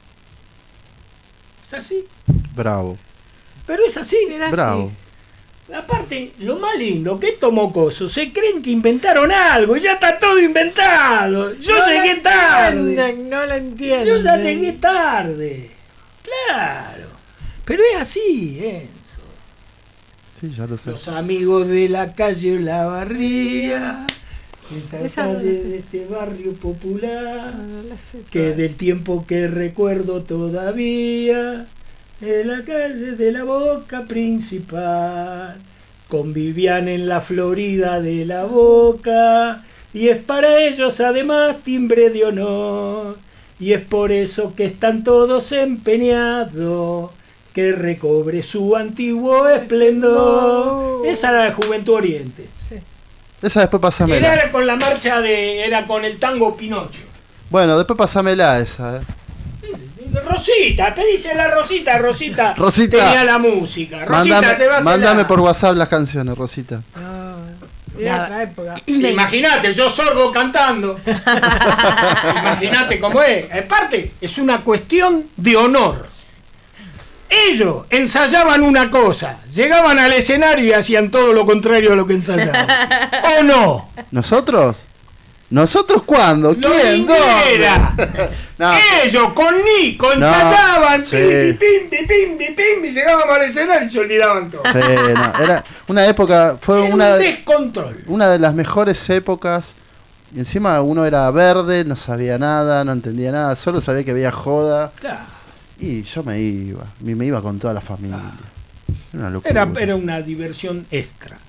¿Es así? Bravo. Pero es así. Bravo. Aparte, lo más lindo, que estos mocosos se creen que inventaron algo y ya está todo inventado. Yo llegué tarde. No lo entiendo. Yo ya llegué tarde. Claro. Pero es así, Enzo. Sí, ya lo sé. Los amigos de la calle Olavarría, esta Esa calle no la sé. de este barrio popular, No la sé que toda. del tiempo que recuerdo todavía, en la calle de la Boca Principal, convivían en la Florida de la Boca, y es para ellos además timbre de honor, y es por eso que están todos empeñados que recobre su antiguo esplendor. Esa era la Juventud Oriente. Esa después pasámela. Era con la marcha era con el tango Pinocho. Bueno, después pasámela esa. Rosita, pedísela a Rosita. Rosita. Tenía la música. Rosita, llévasela. Mándame por WhatsApp las canciones, Rosita. Era otra época. Imagínate, yo sordo cantando. Imagínate cómo es. Aparte, es una cuestión de honor. Ellos ensayaban una cosa, llegaban al escenario y hacían todo lo contrario a lo que ensayaban. ¿O no? ¿Nosotros? ¿Nosotros cuándo? ¿Quién? ¿Dónde? No. Ellos con Nico ensayaban, Sí. pim, y llegábamos al escenario y se olvidaban todo. Sí, no, era una época, fue Era una un descontrol. Una de las mejores épocas. Y encima uno era verde, no sabía nada, no entendía nada, solo sabía que había joda. Claro. Y yo me iba con toda la familia. Era una locura. Era una diversión extra.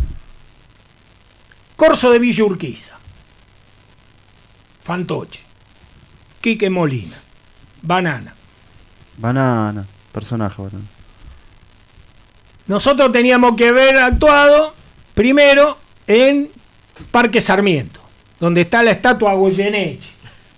Corso de Villa Urquiza, Fantoche, Quique Molina, Banana. Banana, personaje banana. Nosotros teníamos que haber actuado primero en Parque Sarmiento, donde está la estatua Goyeneche.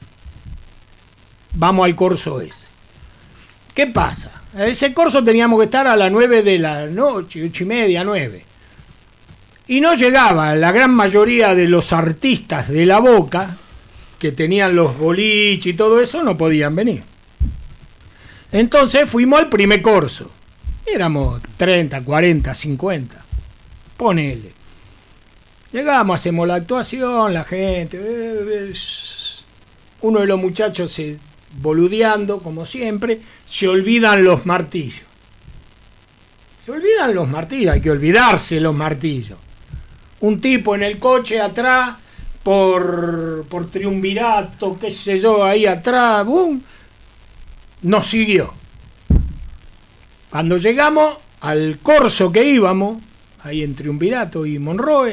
Vamos al corso ese. ¿Qué pasa? Ese corso teníamos que estar a las 9 de la noche, 8:30, 9. Y no llegaba la gran mayoría de los artistas de la Boca, que tenían los boliches y todo eso, no podían venir. Entonces fuimos al primer corso. Éramos 30, 40, 50. Ponele. Llegamos, hacemos la actuación, la gente. Uno de los muchachos boludeando, como siempre, se olvidan los martillos. Se olvidan los martillos, hay que olvidarse los martillos. Un tipo en el coche atrás, por triunvirato, qué sé yo, ahí atrás, ¡bum!, nos siguió. Cuando llegamos al corso que íbamos, ahí en Triunvirato y Monroe,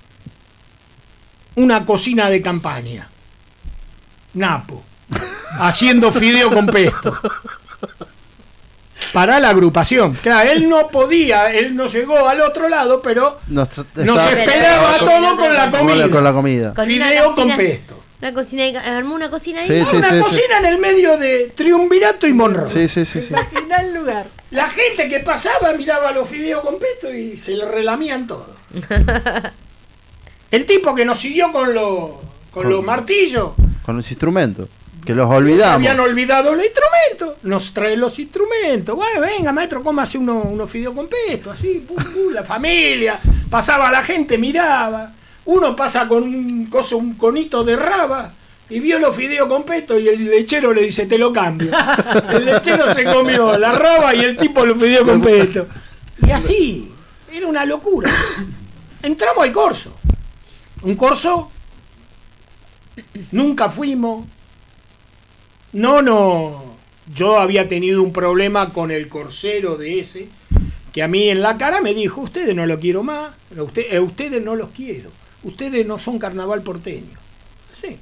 una cocina de campaña, Napo, haciendo fideo con pesto para la agrupación. Claro, él no podía, él no llegó al otro lado, pero nos esperaba todo con la comida. Con la comida. Fideo con pesto. Una cocina, armó una cocina ahí. Sí, una cocina en el medio de Triunvirato y Monroe. Sí. Imagina el lugar. La gente que pasaba miraba los fideos con pesto y se le relamían todo. El tipo que nos siguió con los martillos. Con los instrumentos. Que los olvidamos. Habían olvidado los instrumentos. Nos trae los instrumentos. Bueno, venga, maestro, cómase unos fideos con pesto. Así, la familia. Pasaba la gente, miraba. Uno pasa con un conito de raba y vio los fideos con pesto y el lechero le dice, te lo cambio. El lechero se comió la raba y el tipo los fideos con pesto. Y así, era una locura. Entramos al corso. Un corso, nunca fuimos. No. Yo había tenido un problema con el corsero de ese, que a mí en la cara me dijo, ustedes no lo quiero más, ustedes no los quiero. Ustedes no son carnaval porteño. Sí.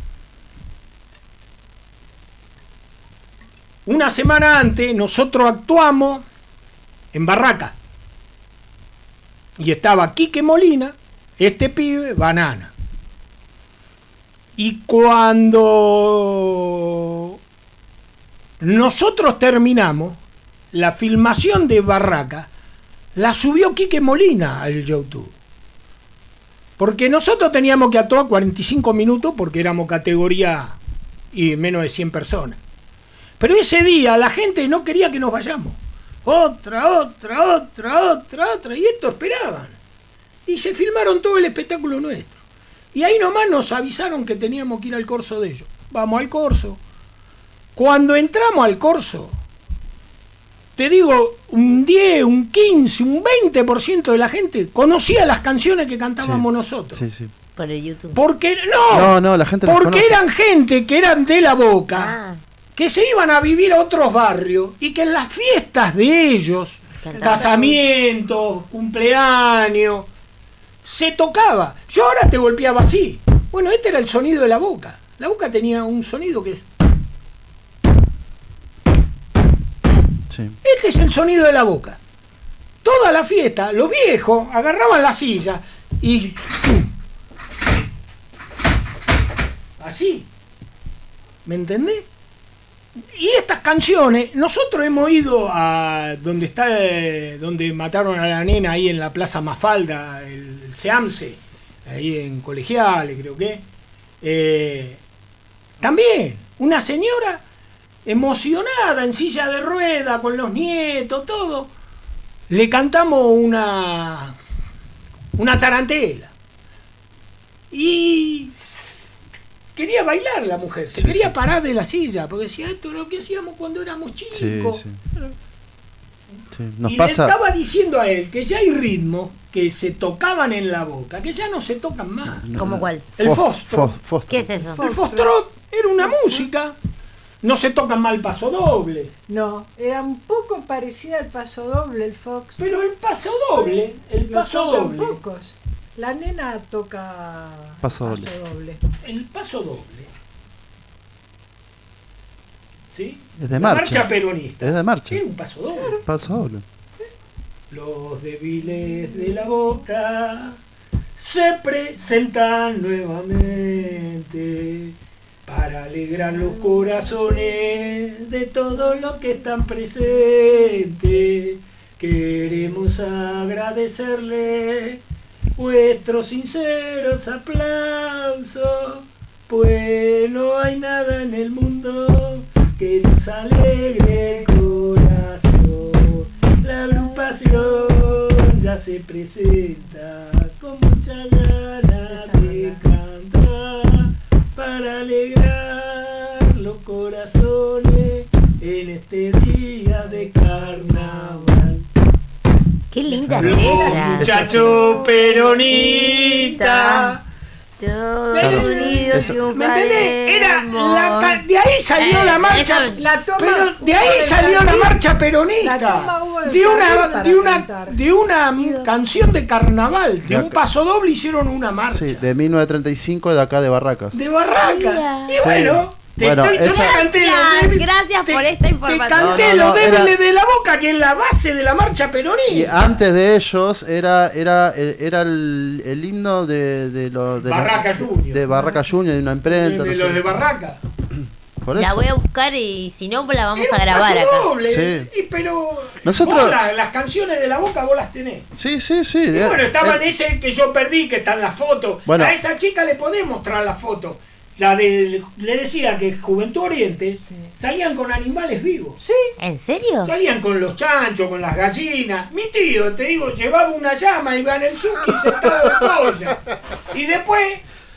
Una semana antes nosotros actuamos en Barraca. Y estaba Quique Molina, este pibe, Banana. Y cuando nosotros terminamos, la filmación de Barraca la subió Quique Molina al YouTube. Porque nosotros teníamos que actuar 45 minutos porque éramos categoría y menos de 100 personas. Pero ese día la gente no quería que nos vayamos. Otra. Y esto esperaban. Y se filmaron todo el espectáculo nuestro. Y ahí nomás nos avisaron que teníamos que ir al corso de ellos. Vamos al corso. Cuando entramos al corso, te digo, un 10, un 15, un 20% de la gente conocía las canciones que cantábamos nosotros. Sí. Por el YouTube. Porque no, la gente las porque conoce. eran gente que eran de La Boca, que se iban a vivir a otros barrios y que en las fiestas de ellos, casamientos, cumpleaños, se tocaba. Yo ahora te golpeaba así. Bueno, este era el sonido de La Boca. La Boca tenía un sonido que es... Este es el sonido de La Boca. Toda la fiesta, los viejos agarraban la silla y... así. ¿Me entendés? Y estas canciones, nosotros hemos ido a donde mataron a la nena ahí en la Plaza Mafalda, el Seamse, ahí en Colegiales, creo que. También, una señora emocionada en silla de rueda con los nietos, todo. Le cantamos una tarantela. Y quería bailar la mujer, se quería parar de la silla, porque decía, esto es lo que hacíamos cuando éramos chicos. Nos y pasa... le estaba diciendo a él que ya hay ritmos que se tocaban en La Boca, que ya no se tocan más. ¿Cómo cuál? El foxtrot. ¿Qué es eso? El foxtrot era una música. No se toca mal el paso doble. No, era un poco parecida al paso doble el fox. Pero el paso doble, Pocos. La nena toca paso doble. El paso doble. ¿Sí? Es de la marcha peronista. Es de marcha. Es un paso doble. Paso doble. Los débiles de La Boca se presentan nuevamente para alegrar los corazones de todos los que están presentes. Queremos agradecerle vuestros sinceros aplausos, pues no hay nada en el mundo que nos alegre el corazón. La agrupación ya se presenta con mucha ganas. alegrar los corazones en este día de carnaval. Qué linda letra. Muchacho peronista. Todos unidos y un ¿Me entendés? Era Palermo. de ahí salió la marcha, pero de ahí salió la marcha peronista. De una canción de carnaval, de un paso doble hicieron una marcha. Sí, de 1935 de acá de Barracas. De Barracas. Y Sí. bueno, Gracias por esta información. Te canté los débiles de la Boca, que es la base de la marcha peronista. Y antes de ellos era el himno de Barraca Junior. De Barraca Junior, de una imprenta. De los de Barraca. Por La eso. voy a buscar y si no, la vamos Era a grabar paso acá. doble, Sí. Pero Nosotros- vos las canciones de la Boca vos las tenés. Sí. Y bueno, estaba en ese que yo perdí, que está en la foto. Bueno. A esa chica le podés mostrar la foto. Le decía que Juventud Oriente salían con animales vivos. ¿Sí? ¿En serio? Salían con los chanchos, con las gallinas. Mi tío, te digo, llevaba una llama y iba en el Suki sentado de polla. Y después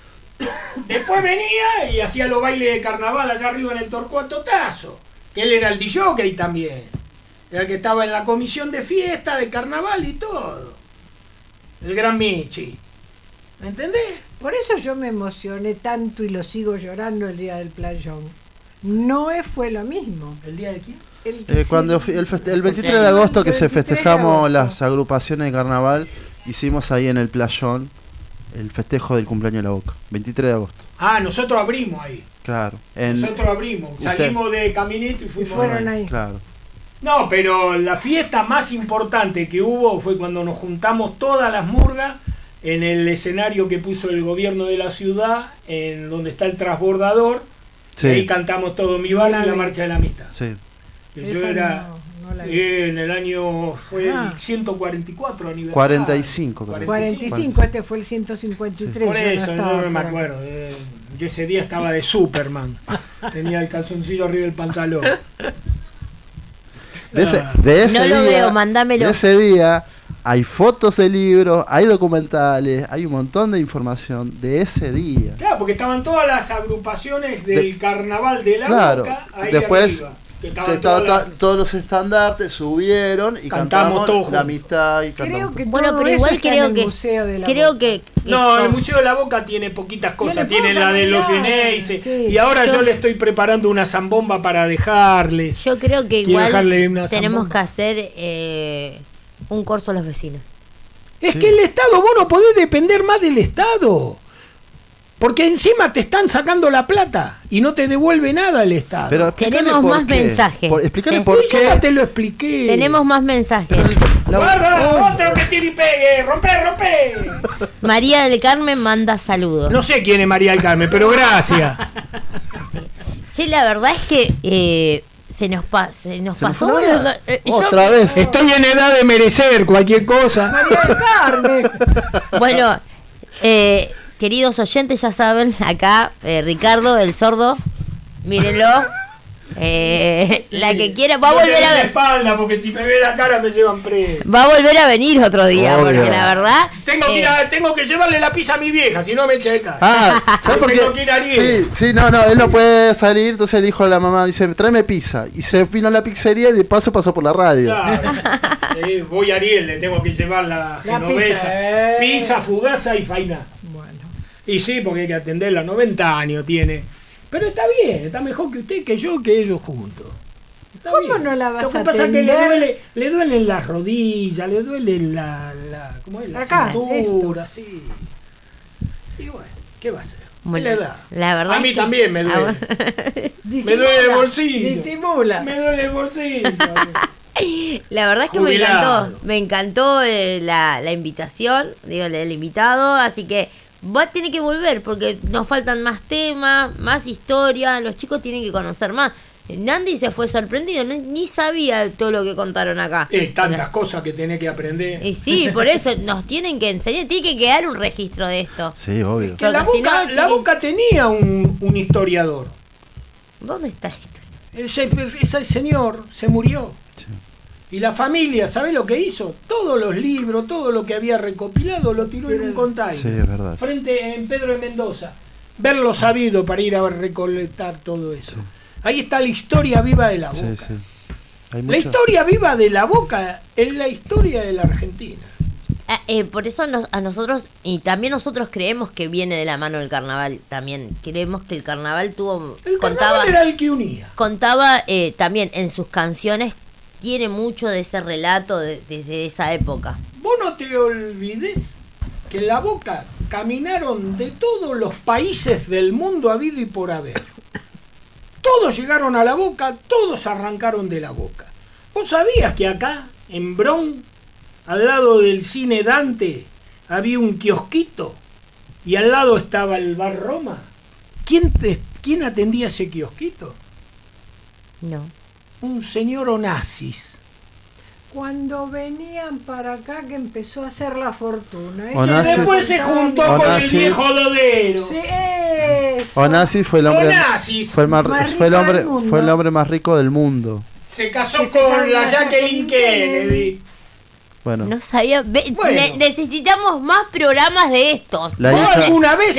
venía y hacía los bailes de carnaval allá arriba en el Torcuato Tazo. Que él era el DJ también. Era el que estaba en la comisión de fiesta, de carnaval y todo. El gran Michi. ¿Me entendés? Por eso yo me emocioné tanto y lo sigo llorando el día del playón. No fue lo mismo. ¿El día de quién? Cuando el 23 de agosto que se festejamos las agrupaciones de carnaval, hicimos ahí en el playón el festejo del cumpleaños de la Boca. 23 de agosto. Ah, nosotros abrimos ahí. Claro. Nosotros abrimos. Salimos de caminito y fueron ahí. Claro. No, pero la fiesta más importante que hubo fue cuando nos juntamos todas las murgas en el escenario que puso el gobierno de la ciudad, en donde está el transbordador. Sí. Y ahí cantamos todo Mi Barrio y la Marcha de la Amistad. Sí. Que yo era en el año, fue el 144 aniversario. 45. 45, este fue el 153. Por yo eso, estaba no me por acuerdo. Yo ese día estaba de Superman. Tenía el calzoncillo arriba del pantalón. De ese No lo día, veo, mándamelo. De ese día hay fotos de libros, hay documentales, hay un montón de información de ese día. Claro, porque estaban todas las agrupaciones del carnaval de la Claro. Boca ahí Después arriba. Que estaban todos los estandartes subieron y cantamos todos la juntos. amistad y cantamos. Bueno, pero igual creo que No, el Museo de la Boca tiene poquitas cosas. Tiene pocas la de los unidades, Geneise. sí. Y ahora yo le estoy preparando una zambomba para dejarles. Yo creo que Quiero igual dejarle una tenemos zambomba. que hacer un corso a los vecinos. Es que el Estado, vos no podés depender más del Estado. Porque encima te están sacando la plata y no te devuelve nada el Estado. Pero explícale Tenemos por más qué. mensajes. Explícale ¿Eh? por Y yo qué. ya te lo expliqué. Tenemos más mensajes. ¡Guarda! ¡Otro que tire y pegue! ¡Rompe! María del Carmen manda saludos. No sé quién es María del Carmen, pero gracias. Sí, la verdad es que se nos pasó. Otra vez. Estoy en edad de merecer cualquier cosa. María del Carmen. Bueno, queridos oyentes, ya saben, acá Ricardo, el sordo, mírenlo. La que quiera, va a volver a la ver. espalda, porque si me ve la cara me llevan preso. Va a volver a venir otro día, Obvio. porque la verdad. Tengo que llevarle la pizza a mi vieja, si no me echa de casa. Ah, ¿sabes por qué? Tengo que ir a Ariel. Sí, no, él no puede salir, entonces le dijo a la mamá, dice, tráeme pizza. Y se vino a la pizzería y de paso pasó por la radio. Claro. Voy a Ariel, le tengo que llevar la genovesa. Pizza, fugaza y faina. Bueno. Y sí, porque hay que atenderla, 90 años tiene. Pero está bien, está mejor que usted, que yo, que ellos juntos. Está ¿Cómo bien. no la vas Lo que a pasa es que atender? le duelen las rodillas, le duele ¿cómo es? La Acá, cintura, sí. Y bueno, ¿qué va a hacer? Bueno, ¿Qué le da? la verdad a mí es que- también me duele. Me duele el bolsillo. Disimula. Me duele el bolsillo. La verdad es que Jubilado. me encantó la invitación, digo, el invitado, así que va a tener que volver porque nos faltan más temas, más historia, los chicos tienen que conocer más. Nandi se fue sorprendido, ni sabía todo lo que contaron acá. Tantas cosas que tenés que aprender. Y sí, por eso nos tienen que enseñar, tiene que quedar un registro de esto. Sí, obvio. Que la Porque si Boca, no, la Boca tenía un historiador. ¿Dónde está la historia? Ese señor se murió. Y la familia, ¿sabe lo que hizo? Todos los libros, todo lo que había recopilado lo tiró en un container. Sí, es verdad. Frente en Pedro de Mendoza. verlo sabido para ir a recolectar todo eso. Sí. Ahí está la historia viva de la Boca. Sí, sí. La historia viva de la Boca es la historia de la Argentina. Por eso a nosotros, y también nosotros creemos que viene de la mano del carnaval, también creemos que el carnaval tuvo... El carnaval era el que unía. Contaba también en sus canciones, tiene mucho de ese relato desde esa época. Vos no te olvides que en la Boca caminaron de todos los países del mundo habido y por haber. Todos llegaron a la Boca, todos arrancaron de la Boca. ¿Vos sabías que acá, en Bron, al lado del cine Dante, había un kiosquito y al lado estaba el bar Roma? ¿Quién atendía ese kiosquito? No. Un señor Onassis. Cuando venían para acá que empezó a hacer la fortuna. Onassis, después se juntó con el viejo Dodero. Sí, eso. Onassis fue el hombre fue el hombre más rico del mundo. Se casó con la Jacqueline Kennedy. Bueno. No sabía. Necesitamos más programas de estos. ¿Alguna vez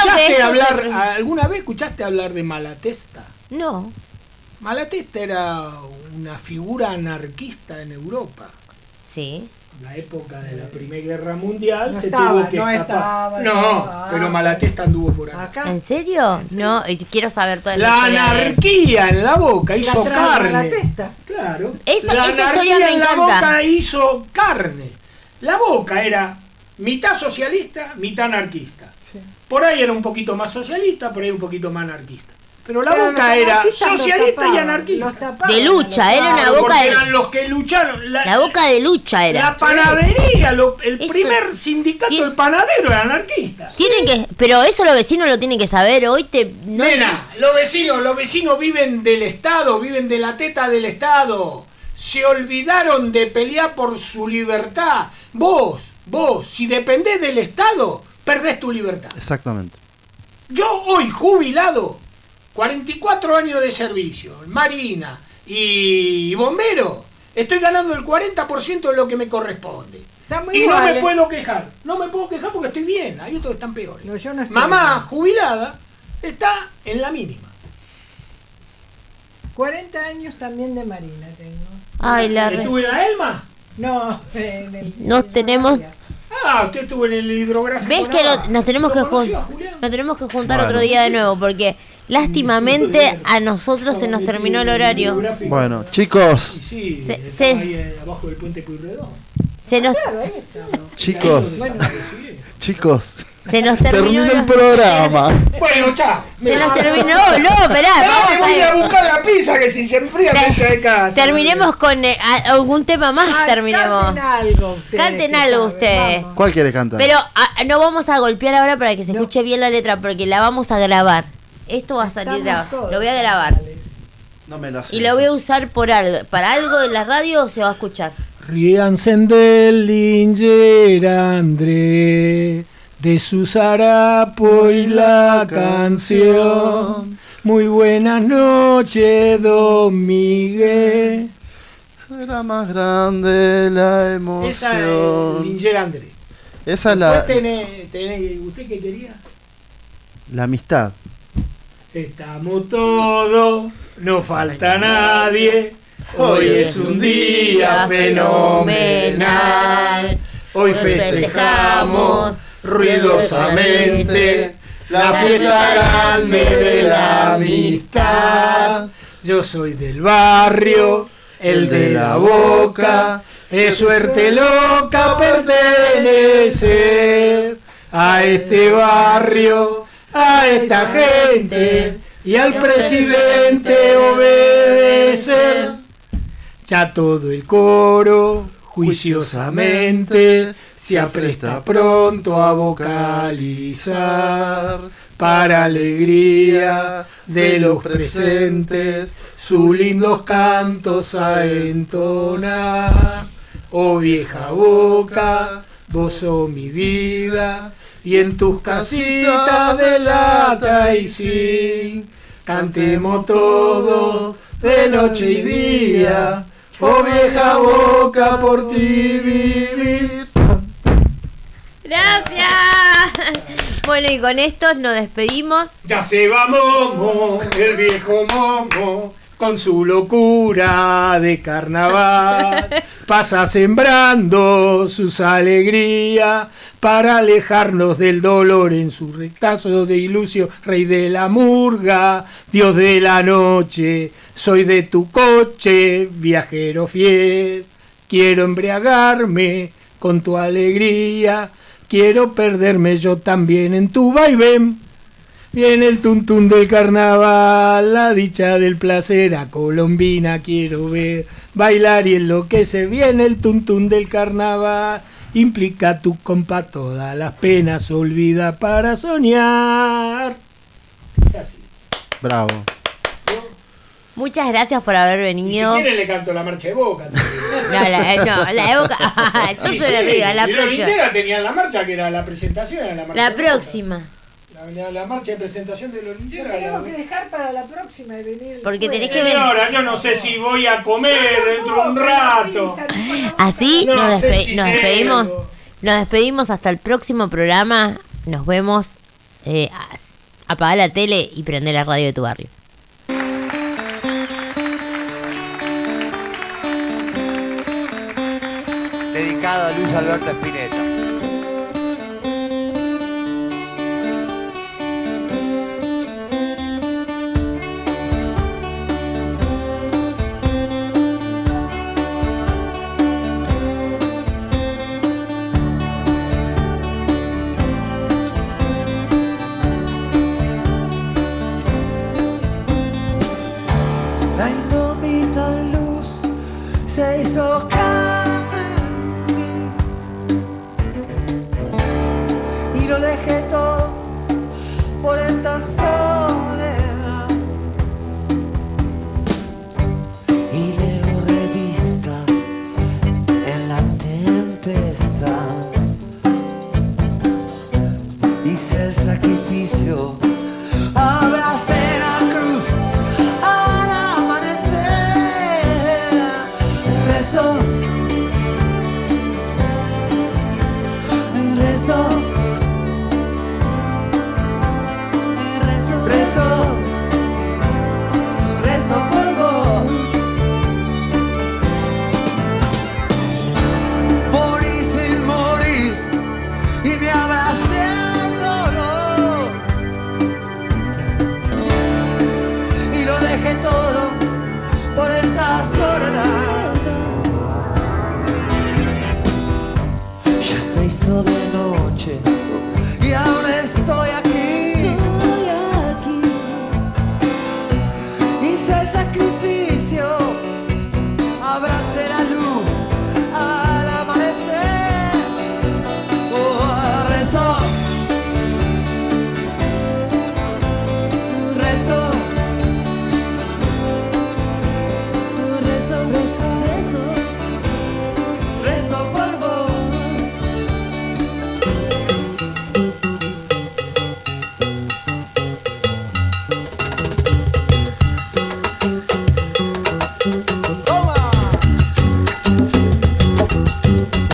escuchaste hablar de Malatesta? No. Malatesta era una figura anarquista en Europa. Sí. En la época de la Primera Guerra Mundial tuvo que escapar. Pero Malatesta anduvo por acá. ¿En serio? No, y quiero saber toda la anarquía en la Boca hizo carne. Malatesta. Claro. Esa historia me encanta. En la Boca hizo carne. La Boca era mitad socialista, mitad anarquista. Sí. Por ahí era un poquito más socialista, por ahí un poquito más anarquista. Pero la Boca era socialista y anarquista. De lucha, era una Boca de... eran los que lucharon. La Boca de lucha era. La panadería, el primer sindicato del panadero era anarquista. Pero eso los vecinos lo tienen que saber. Hoy Nena, los vecinos viven del Estado, viven de la teta del Estado. Se olvidaron de pelear por su libertad. Vos, si dependés del Estado, perdés tu libertad. Exactamente. Yo hoy jubilado, 44 años de servicio, Marina y bombero, estoy ganando el 40% de lo que me corresponde. Y no me puedo quejar. No me puedo quejar porque estoy bien. Hay otros que están peores. No, yo no estoy Mamá bien. Jubilada está en la mínima. 40 años también de Marina tengo. Ay, ¿Estuvo en la Elma? No, en el... Nos tenemos... usted estuvo en el hidrográfico. ¿Ves que nos tenemos que juntar otro día de nuevo? Porque lástimamente a nosotros se nos terminó el horario. Bueno, chicos. Abajo del puente Pueyrredón. Chicos. Se nos terminó el programa. Bueno, chao. Se nos terminó. No, esperá. Voy a buscar la pizza que si se enfría me echa de casa. Terminemos con algún tema más. Terminemos. Canten algo ustedes. ¿Cuál quieres cantar? Pero no vamos a golpear ahora para que se escuche bien la letra, porque la vamos a grabar. Esto va a salir grabado. Lo voy a grabar. No me lo haces. Y lo voy a usar para algo de la radio, se va a escuchar. Ríanse del Linger André, de su zarapo y la canción. Muy buenas noches, don Miguel. Será más grande la emoción. Esa es Linger André. Esa es la... ¿Usted qué quería? La amistad. Estamos todos, no falta nadie. Hoy es un día fenomenal. Hoy festejamos ruidosamente la fiesta grande de la amistad. Yo soy del barrio, el de la Boca. Es suerte loca pertenecer a este barrio, a esta gente y al presidente obedecer. Ya todo el coro juiciosamente se apresta pronto a vocalizar, para alegría de los presentes, sus lindos cantos a entonar. Oh vieja Boca, vos sos mi vida, y en tus casitas de lata y zinc cantemos todos de noche y día. Oh vieja Boca, por ti vivir. Gracias. Bueno, y con esto nos despedimos. Ya se va Momo, el viejo Momo, con su locura de carnaval. Pasa sembrando sus alegrías para alejarnos del dolor en su retazo de ilusio. Rey de la murga, Dios de la noche, soy de tu coche, viajero fiel. Quiero embriagarme con tu alegría, quiero perderme yo también en tu vaivén. Viene el tuntún del carnaval, la dicha del placer, a Colombina quiero ver bailar y enloquece. Viene el tuntún del carnaval, implica tu compa todas las penas, olvida para soñar. Es así. Bravo. Muchas gracias por haber venido. Si quiere le canto la marcha de Boca. No, la de Boca. Yo soy de arriba, la próxima. Los lincheras tenían la marcha, que era la presentación. Era la marcha la próxima. La marcha de presentación de los lincheras. Tenemos que dejar para la próxima y venir. Porque tenés que ver. Señora, yo no sé si voy a comer dentro de un rato. Así No nos sé si despedimos. llego. Nos despedimos hasta el próximo programa. Nos vemos. Apagá la tele y prende la radio de tu barrio. Dedicado a Luis Alberto Spinetta.